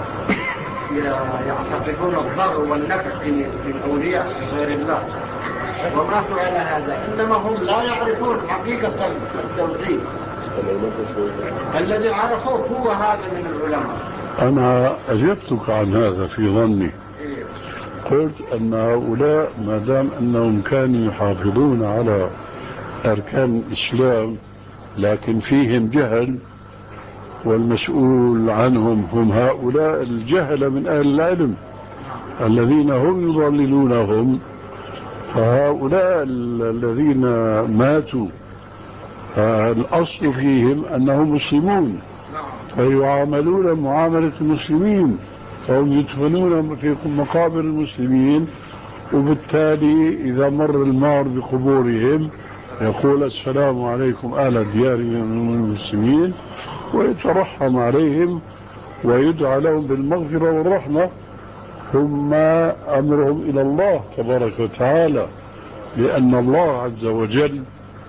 يعتقدون الضر والنفع في الاولياء غير الله وماتوا على هذا، انما هم لا يعرفون حقيقه التوحيد الذي عرفوه هو هذا من العلماء. أنا أجبتك عن هذا في ظني. قلت أن هؤلاء ما دام أنهم كانوا يحافظون على أركان الإسلام لكن فيهم جهل، والمسؤول عنهم هم هؤلاء الجهل من أهل العلم الذين هم يضللونهم، فهؤلاء الذين ماتوا فالأصل فيهم أنهم مسلمون فيعاملون معاملة المسلمين، فهم يدفنون في مقابر المسلمين، وبالتالي إذا مر المار بقبورهم يقول السلام عليكم أهل ديار من المسلمين ويترحم عليهم ويدعى لهم بالمغفرة والرحمة، ثم أمرهم إلى الله تبارك وتعالى، لأن الله عز وجل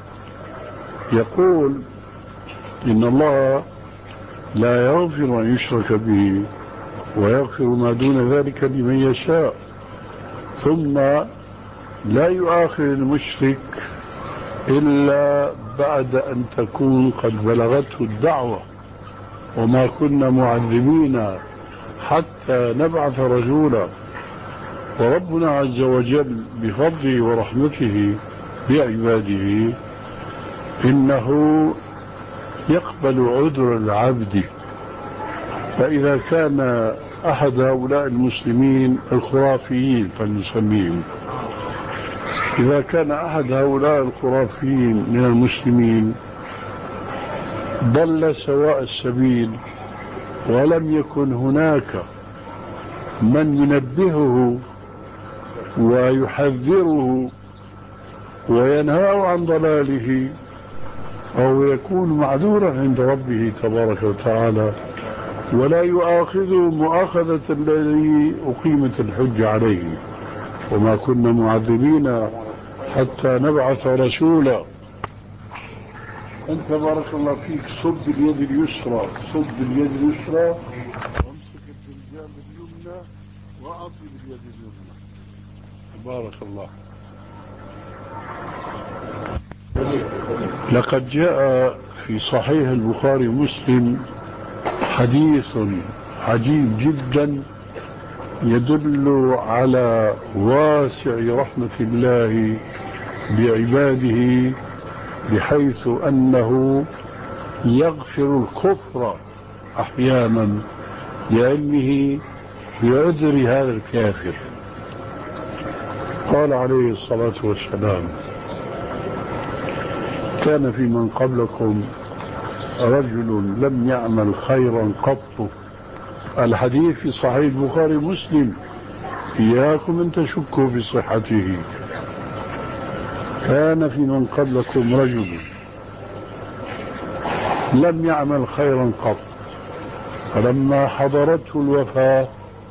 يقول إن الله لا يغفر أن يشرك به ويغفر ما دون ذلك لمن يشاء، ثم لا يؤاخذ المشرك إلا بعد أن تكون قد بلغته الدعوة، وما كنا معذبين حتى نبعث رسولا. وربنا عز وجل بفضله ورحمته بعباده إنه يقبل عذر العبد، فإذا كان أحد هؤلاء المسلمين الخرافيين فلنسميهم، إذا كان أحد هؤلاء الخرافيين من المسلمين ضل سواء السبيل ولم يكن هناك من ينبهه ويحذره وينهاه عن ضلاله، أو يكون معذورا عند ربه تبارك وتعالى ولا يؤاخذه مؤاخذة الذي أقيمت الحج عليه. وما كنا معذبين حتى نبعث رسولا. أنت بارك الله فيك صب اليد اليسرى، صب اليد اليسرى وامسك الفنجان باليمنى وأعطي باليد اليمنى. بارك الله. لقد جاء في صحيح البخاري ومسلم حديث عجيب جدا يدل على واسع رحمة الله بعباده، بحيث أنه يغفر الكفر أحيانا لعلمه بعذر هذا الكافر. قال عليه الصلاة والسلام: كان في من قبلكم رجل لم يعمل خيرا قط. الحديث في صحيح البخاري ومسلم، إياكم أن تشكوا في صحته. كان في من قبلكم رجل لم يعمل خيرا قط، فلما حضرته الوفاة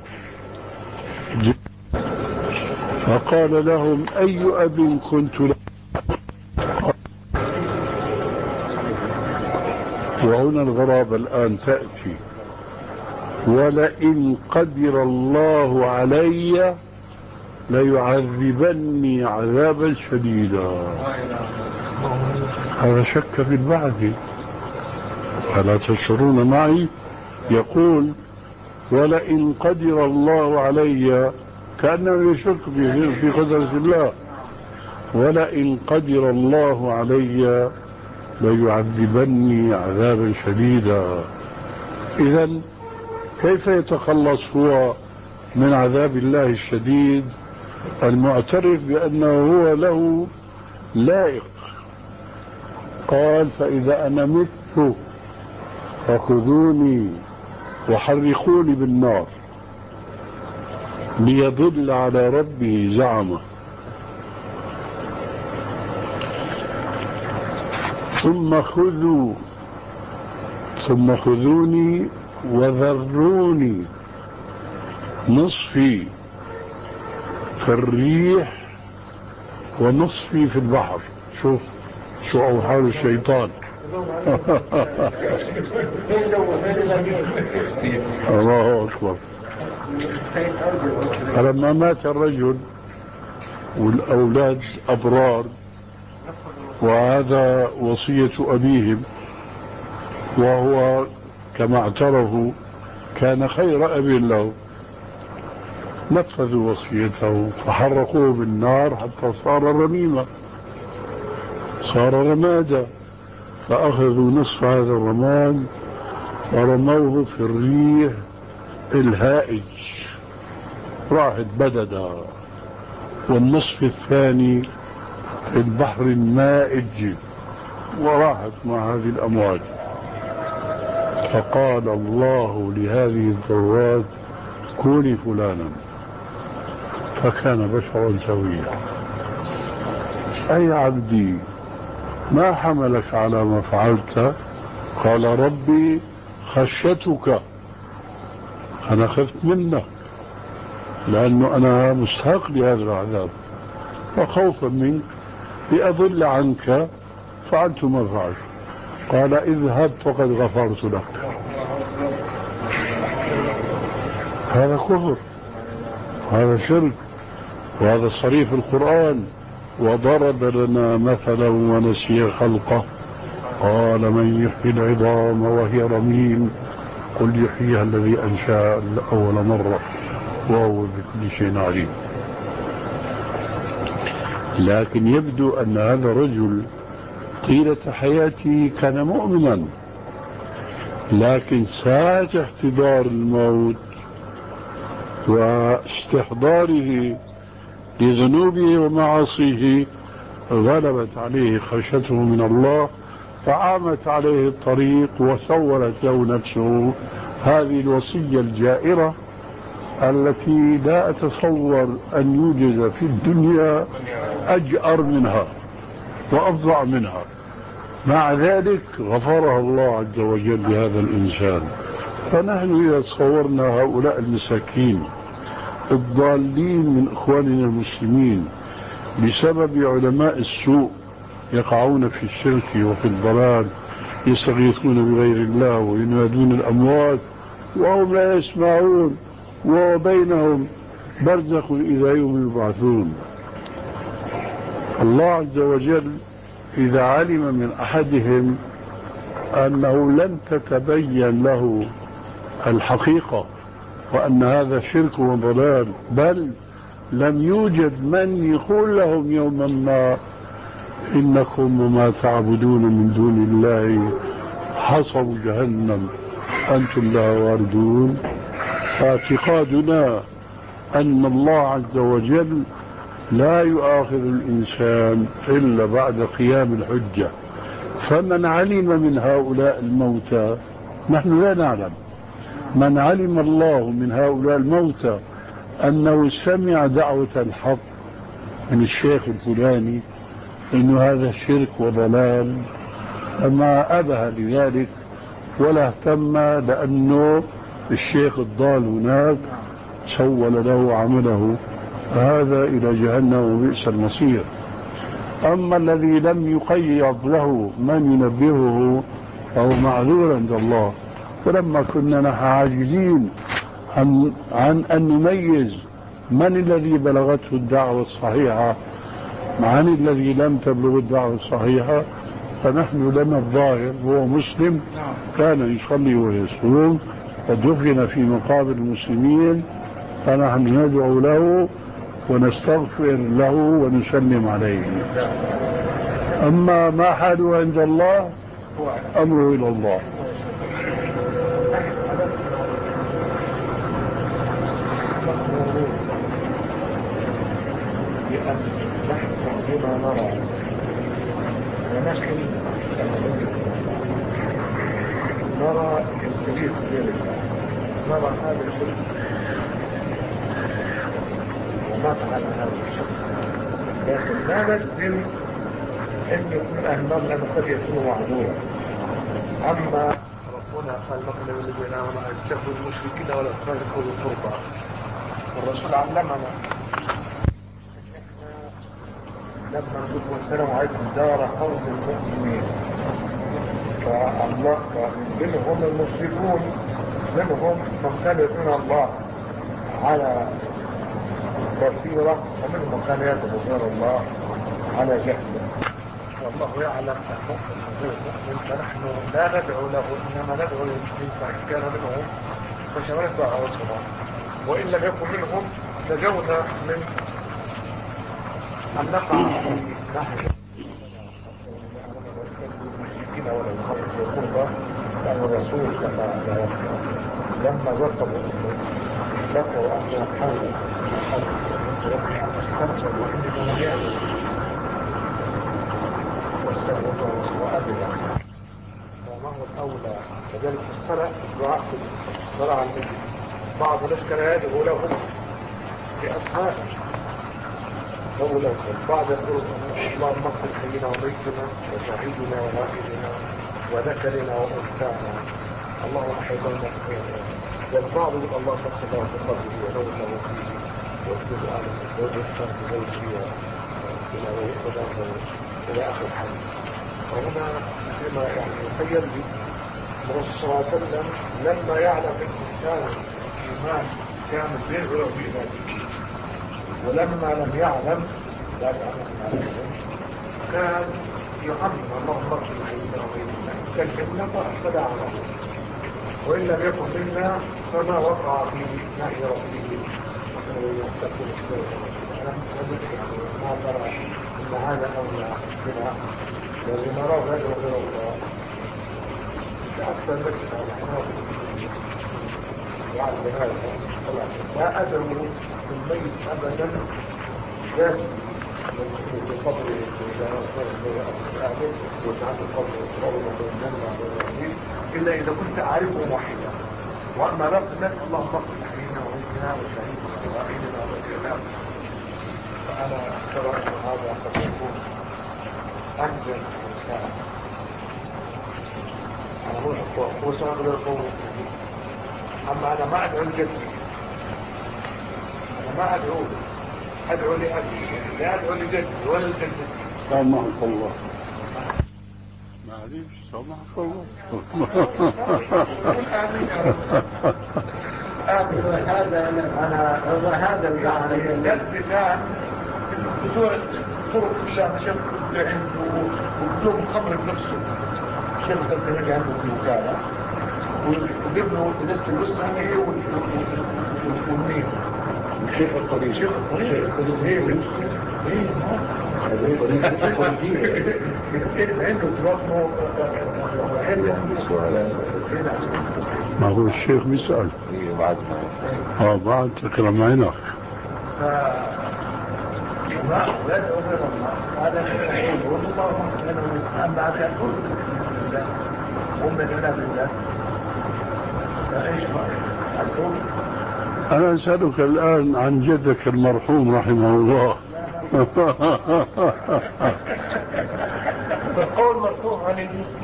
فقال لهم: أي أب كنت له؟ وهنا الغرابة الآن تأتي. ولئن قدر الله علي ليعذبني عذابا شديدا. هذا شك في البعث. ألا تشعرون معي؟ يقول ولئن قدر الله علي، كأنه يشك في قدرة الله. ولئن قدر الله علي ليعذبني عذابا شديدا. إذن كيف يتخلص هو من عذاب الله الشديد المعترف بأنه هو له لائق؟ قال فإذا أنا مت فخذوني وحرقوني بالنار ليضل على ربه زعمه، ثم خذوا ثم خذوني وذروني نصفي في الريح ونصفي في البحر. شوف شو أوحال الشيطان. الله أكبر. فلما مات الرجل والأولاد أبرار، وهذا وصية أبيهم، وهو كما اعترفوا كان خير أب له، نفذوا وصيته فحرقوه بالنار حتى صار رميما، صار رمادا. فأخذوا نصف هذا الرماد ورموه في الريح الهائج، راحت بددا، والنصف الثاني في البحر المائج وراحت مع هذه الأمواج. فقال الله لهذه الذرات كوني فلانا، فكان بشرا سويا. أي عبدي ما حملك على ما فعلت؟ قال ربي خشيتك، أنا خفت منك لأنه أنا مستحق لهذا العذاب، وخوفا منك لأضل عنك فعلت ما فعلت. قال اذهب فقد غفرت لك. هذا كفر، هذا شرك، وهذا صريح القرآن. وضرب لنا مثلا ونسي خلقه قال من يحيي العظام وهي رميم قل يحييها الذي أنشأ أول مرة وهو بكل شيء عليم. لكن يبدو أن هذا الرجل طيلة حياته كان مؤمنا، لكن ساعة احتضار الموت واستحضاره لذنوبه ومعاصيه غلبت عليه خشيته من الله، فعامت عليه الطريق وسولت له نفسه هذه الوصية الجائرة التي لا أتصور أن يوجد في الدنيا أجأر منها وأفظع منها. مع ذلك غفرها الله عز وجل لهذا الإنسان. فنحن إذا تصورنا هؤلاء المساكين الضالين من إخواننا المسلمين بسبب علماء السوء يقعون في الشرك وفي الضلال، يستغيثون بغير الله وينادون الأموات وهم لا يسمعون، وبينهم برزخ إلى يوم يبعثون. الله عز وجل إذا علم من أحدهم أنه لن تتبين له الحقيقة وأن هذا شرك وضلال، بل لم يوجد من يقول لهم يوما ما إنكم وما تعبدون من دون الله حصب جهنم أنتم لها واردون. فاعتقادنا أن الله عز وجل لا يؤاخذ الإنسان إلا بعد قيام الحجة. فمن علم من هؤلاء الموتى، نحن لا نعلم، من علم الله من هؤلاء الموتى أنه سمع دعوة الحق من الشيخ الفلاني إنه هذا شرك وضلال، أما أبه لذلك ولا اهتم، لأنه الشيخ الضال هناك سول له عمله، هذا إلى جهنم وبئس المصير. أما الذي لم يقيض له من ينبهه فهو معذور عند الله، ولما كنا نحن عاجزين عن, عن أن نميز من الذي بلغته الدعوة الصحيحة عن الذي لم تبلغ الدعوة الصحيحة، فنحن لنا الظاهر هو مسلم كان يصلي ويصوم ودفن في مقابر المسلمين، فنحن ندعو له ونستغفر له ونسلم عليه. أما ما حاله عند الله أمره إلى الله. بما نرى ونحن نرى يستجيب ذلك، نرى هذا الشيء وما فعل هذا الشيء، لكن لا نجزم ان يكون اهل النار لانه قد يكون معذورا. اما ربنا قال مثلا الذين امنوا لا يستغفروا المشركين ولا يتركوا القربى، والرسول علمنا لما نقول والسلام عليكم دار قوم المؤمنين، فالله منهم المشركون، منهم من كان يدعون الله على بصيرة، ومنهم من كان يدعو غير الله على جهل، والله يعلم المؤمن غير المؤمن، فنحن لا ندعو له انما ندعو للمسلمين، فان كان منهم فشملت دعوتهم، وان لم يكن منهم نجونا من أن نقع في نحن المشركين ولا يخرج القربى، لأن الرسول لما ذكروا ذكروا أنه حول واستغفر وإنه من يعلم واستغفر وأبدا، فما هو الأولى كذلك في الصلاة الدعاء في الصلاة على النبي. بعض الناس كان يدعو لهم بأسماء بعض يقول اللهم اغفر حينا وميتنا وشهيدنا وغائبنا وذكرنا وانثانا اللهم احيينا بخيرنا، والبعض يقول اللهم اغفر له في قبره ونومه وفيه واكتب على الزوج الثاني زوجيه الى اخر الحديث. وهنا فيما يعني يخيل لي الرسول صلى الله عليه وسلم لما يعلم الانسان ايمان كامل بينه وبين ذلك، ولما لم يعلم لا يعلم كان يعمم اللهم اغفر لنا وبيننا كالجنة فدعا له، وإن لم يكن منا فما وقع في نهي ربه يحسب الاسلام. ما ترى ان هذا اولى بنا لان نراه غير غير الله حتى نسمع الحرام وعلى الجنازه لا ادعو الميت ابدا ذاتي في القبر وتعالى القبر الا اذا كنت اعرفه وحيدا. واما باقي الناس اللهم اغفر لنا وميتنا وشهيدنا وغائبنا وذكرنا، فانا اشترى ان هذا قد يكون انجل الانسان. انا هو سأقول لكم اما انا ما ادعو لجدي، انا ما ادعو ادعو لابي، لا ادعو لجدي ولا لجدتي. سامحك الله معلش سامحك الله. هذا انا هذا يعني الالتزام الطرق كلها مشاكل عنده وبدون خمر بنفسه. الشيخ التلميذ عنده في وكاله وجبنه لسه الوسعي والنيل. الشيخ الطريق الشيخ الطريق الطريق عنده تراثه ما هو الشيخ بيسأل بعد اه بعد تكرم عينك. ما لا أغير الله هذا الحين والله أنا بعد أقول هم من هنا بالله فإيش أقول. أنا أسألك الآن عن جدك المرحوم رحمه الله. القول مرفوع عن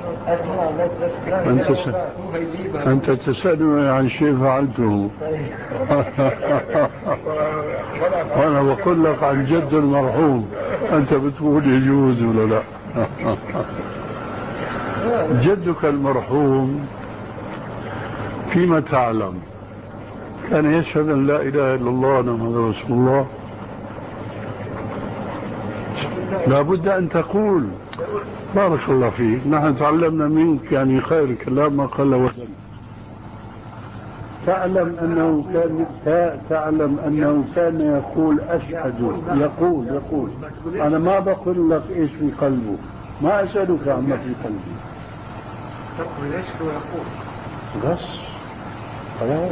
أنت س... أنت تسألني عن شيء فعلته. وأنا بقول لك عن جد المرحوم، أنت بتقول يجوز ولا لا؟ جدك المرحوم فيما تعلم كان يشهد أن لا إله إلا الله محمد رسول الله؟ لا بد أن تقول. بارك الله فيك، نحن تعلمنا منك يعني خير الكلام ما قال وزن. تعلم أنه كان تعلم أنه كان يقول أشهد، يقول يقول أنا ما بقول لك إيش في قلبه، ما أسألك عما في قلبي. تقول يشهد ويقول بس خلاص.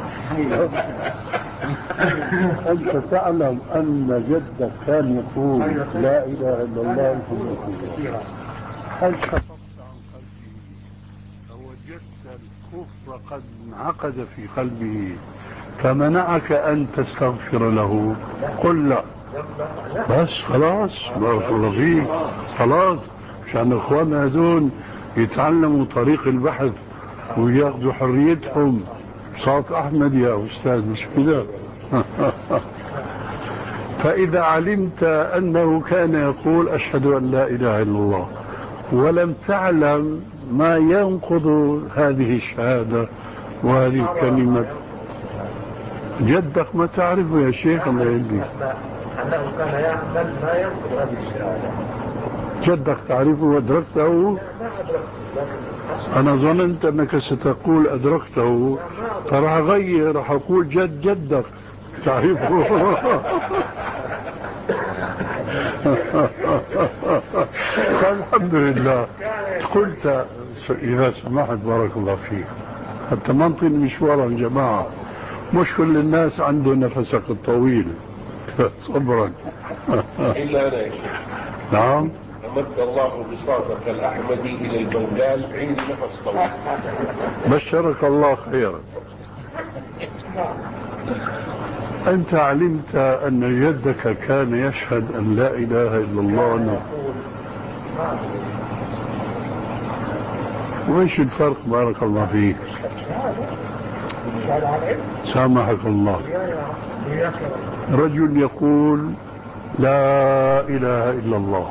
أنت تعلم أن جدك كان يقول لا إله إلا الله محمد رسول الله. هل خففت عن قلبه فوجدت الكفر قد انعقد في قلبه فمنعك أن تستغفر له؟ قل لا. بس خلاص، بارك الله فيك، خلاص. عشان اخواننا هذول يتعلموا طريق البحث وياخذوا حريتهم. صوت أحمد يا أستاذ، مش كده؟ فإذا علمت أنه كان يقول أشهد أن لا إله إلا الله ولم تعلم ما ينقض هذه الشهادة وهذه الكلمة، جدك ما تعرفه يا شيخ الله يهديك. أنه كان يعمل ما ينقض هذه الشهادة. جدك تعرفه وأدركته؟ أنا ظننت أنك ستقول أدركته، فراح أغير، راح أقول جد جدك تعرفه. الحمد لله. قلت إذا سمحت بارك الله فيك، حتى ما نطيل مشوارا جماعة، مش كل الناس عنده نفسك الطويل. صبرا. إلا أنا. نعم. أمد الله بساطك الأحمدي إلى البنغال عندي نفس طويل. بشرك الله خيرا. أنت علمت أن جدك كان يشهد أن لا إله إلا الله، وإيش الفرق بارك الله فيك؟ سامحك الله. رجل يقول لا إله إلا الله،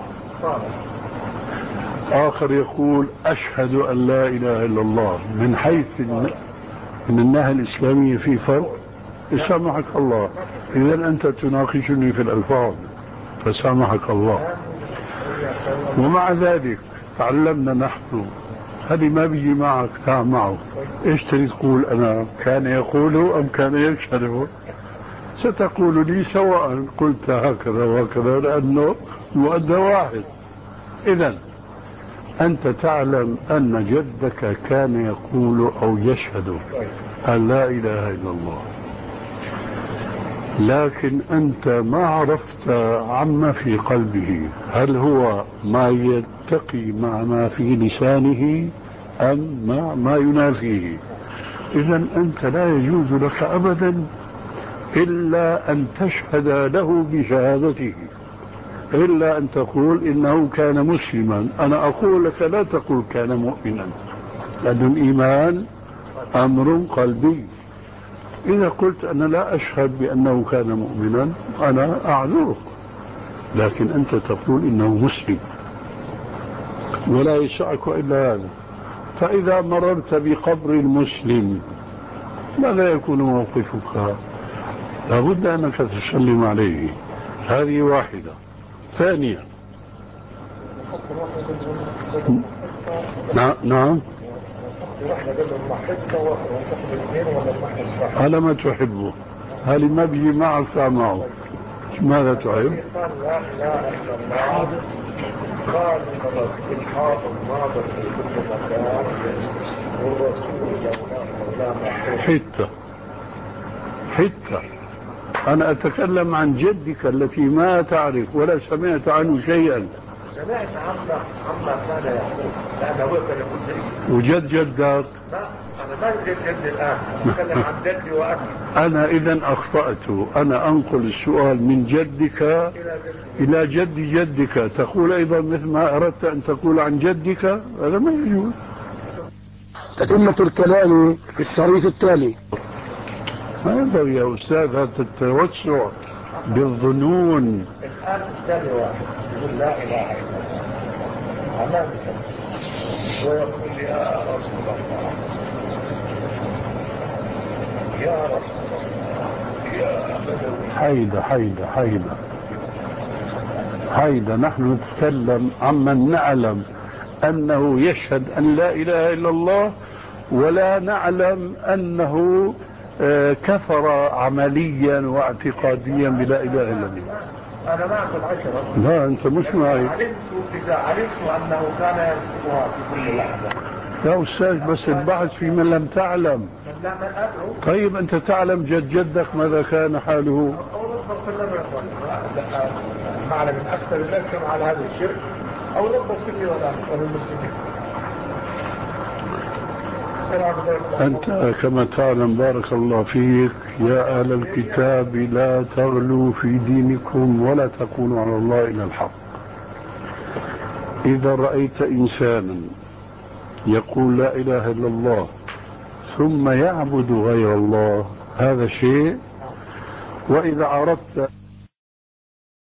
آخر يقول أشهد أن لا إله إلا الله. من حيث من الناحية الإسلامية في فرق؟ سامحك الله. إذا أنت تناقشني في الألفاظ فسامحك الله. ومع ذلك تعلمنا نحن، هذه ما بيجي معك تعال معه. إيش تريد تقول؟ أنا كان يقول أم كان يشهد؟ ستقول لي سواء قلت هكذا وهكذا لأنه المؤدى واحد. إذن أنت تعلم أن جدك كان يقول أو يشهد أن لا إله إلا الله، لكن أنت ما عرفت عما في قلبه، هل هو ما يتقي مع ما في لسانه أم مع ما ينافيه. إذن أنت لا يجوز لك أبدا إلا أن تشهد له بشهادته، إلا أن تقول إنه كان مسلما. أنا أقول لك لا تقول كان مؤمنا، لأن الإيمان أمر قلبي. إذا قلت أنا لا أشهد بأنه كان مؤمنا أنا أعذرك، لكن أنت تقول إنه مسلم ولا يسعك إلا هذا. فإذا مررت بقبر المسلم ماذا يكون موقفك؟ لابد أنك تسلم عليه. هذه واحدة. ثانيا، نعم، على ما تحبه. هل ما بيجي معك معه؟ ماذا تحب؟ قال الحاضر ناظر في كل مكان والرسول حتى حتى أنا أتكلم عن جدك التي ما تعرف ولا سمعت عنه شيئا. سمعت عما عما كان يقول، لأنه هو كان يقول. وجد جدك؟ لا، أنا ما يوجد جدي الآن، أتكلم عن جدي وأبي. أنا إذن أخطأت. أنا أنقل السؤال من جدك إلى جد جدك. تقول أيضا مثل ما أردت أن تقول عن جدك، هذا ما يجوز. تتمة الكلام في الشريط التالي. هذا يا أستاذ هذا التوسع بالظنون. الآن الثاني واحد يقول لا إله إلا الله أمامك ويقول يا رسول الله يا رسول الله يا بدوي. حيدة حيدة حيدة حيدة، نحن نتكلم عمن نعلم أنه يشهد أن لا إله إلا الله، ولا نعلم أنه كفر عمليا واعتقاديا بلا إله إلا الله. أنا معك العشرة. لا أنت مش معي. علمت إذا علمت أنه كان ينطقها في كل لحظة. يا أستاذ بس البحث في من لم تعلم. طيب أنت تعلم جد جدك ماذا كان حاله؟ المعنى من أكثر الناس كانوا على هذا الشرك أو نظر سني ولا المسلمين. أنت كما تعلم بارك الله فيك يا أهل الكتاب لا تغلوا في دينكم ولا تقولوا على الله إلا الحق. إذا رأيت إنسانا يقول لا إله إلا الله ثم يعبد غير الله هذا شيء، وإذا عرفت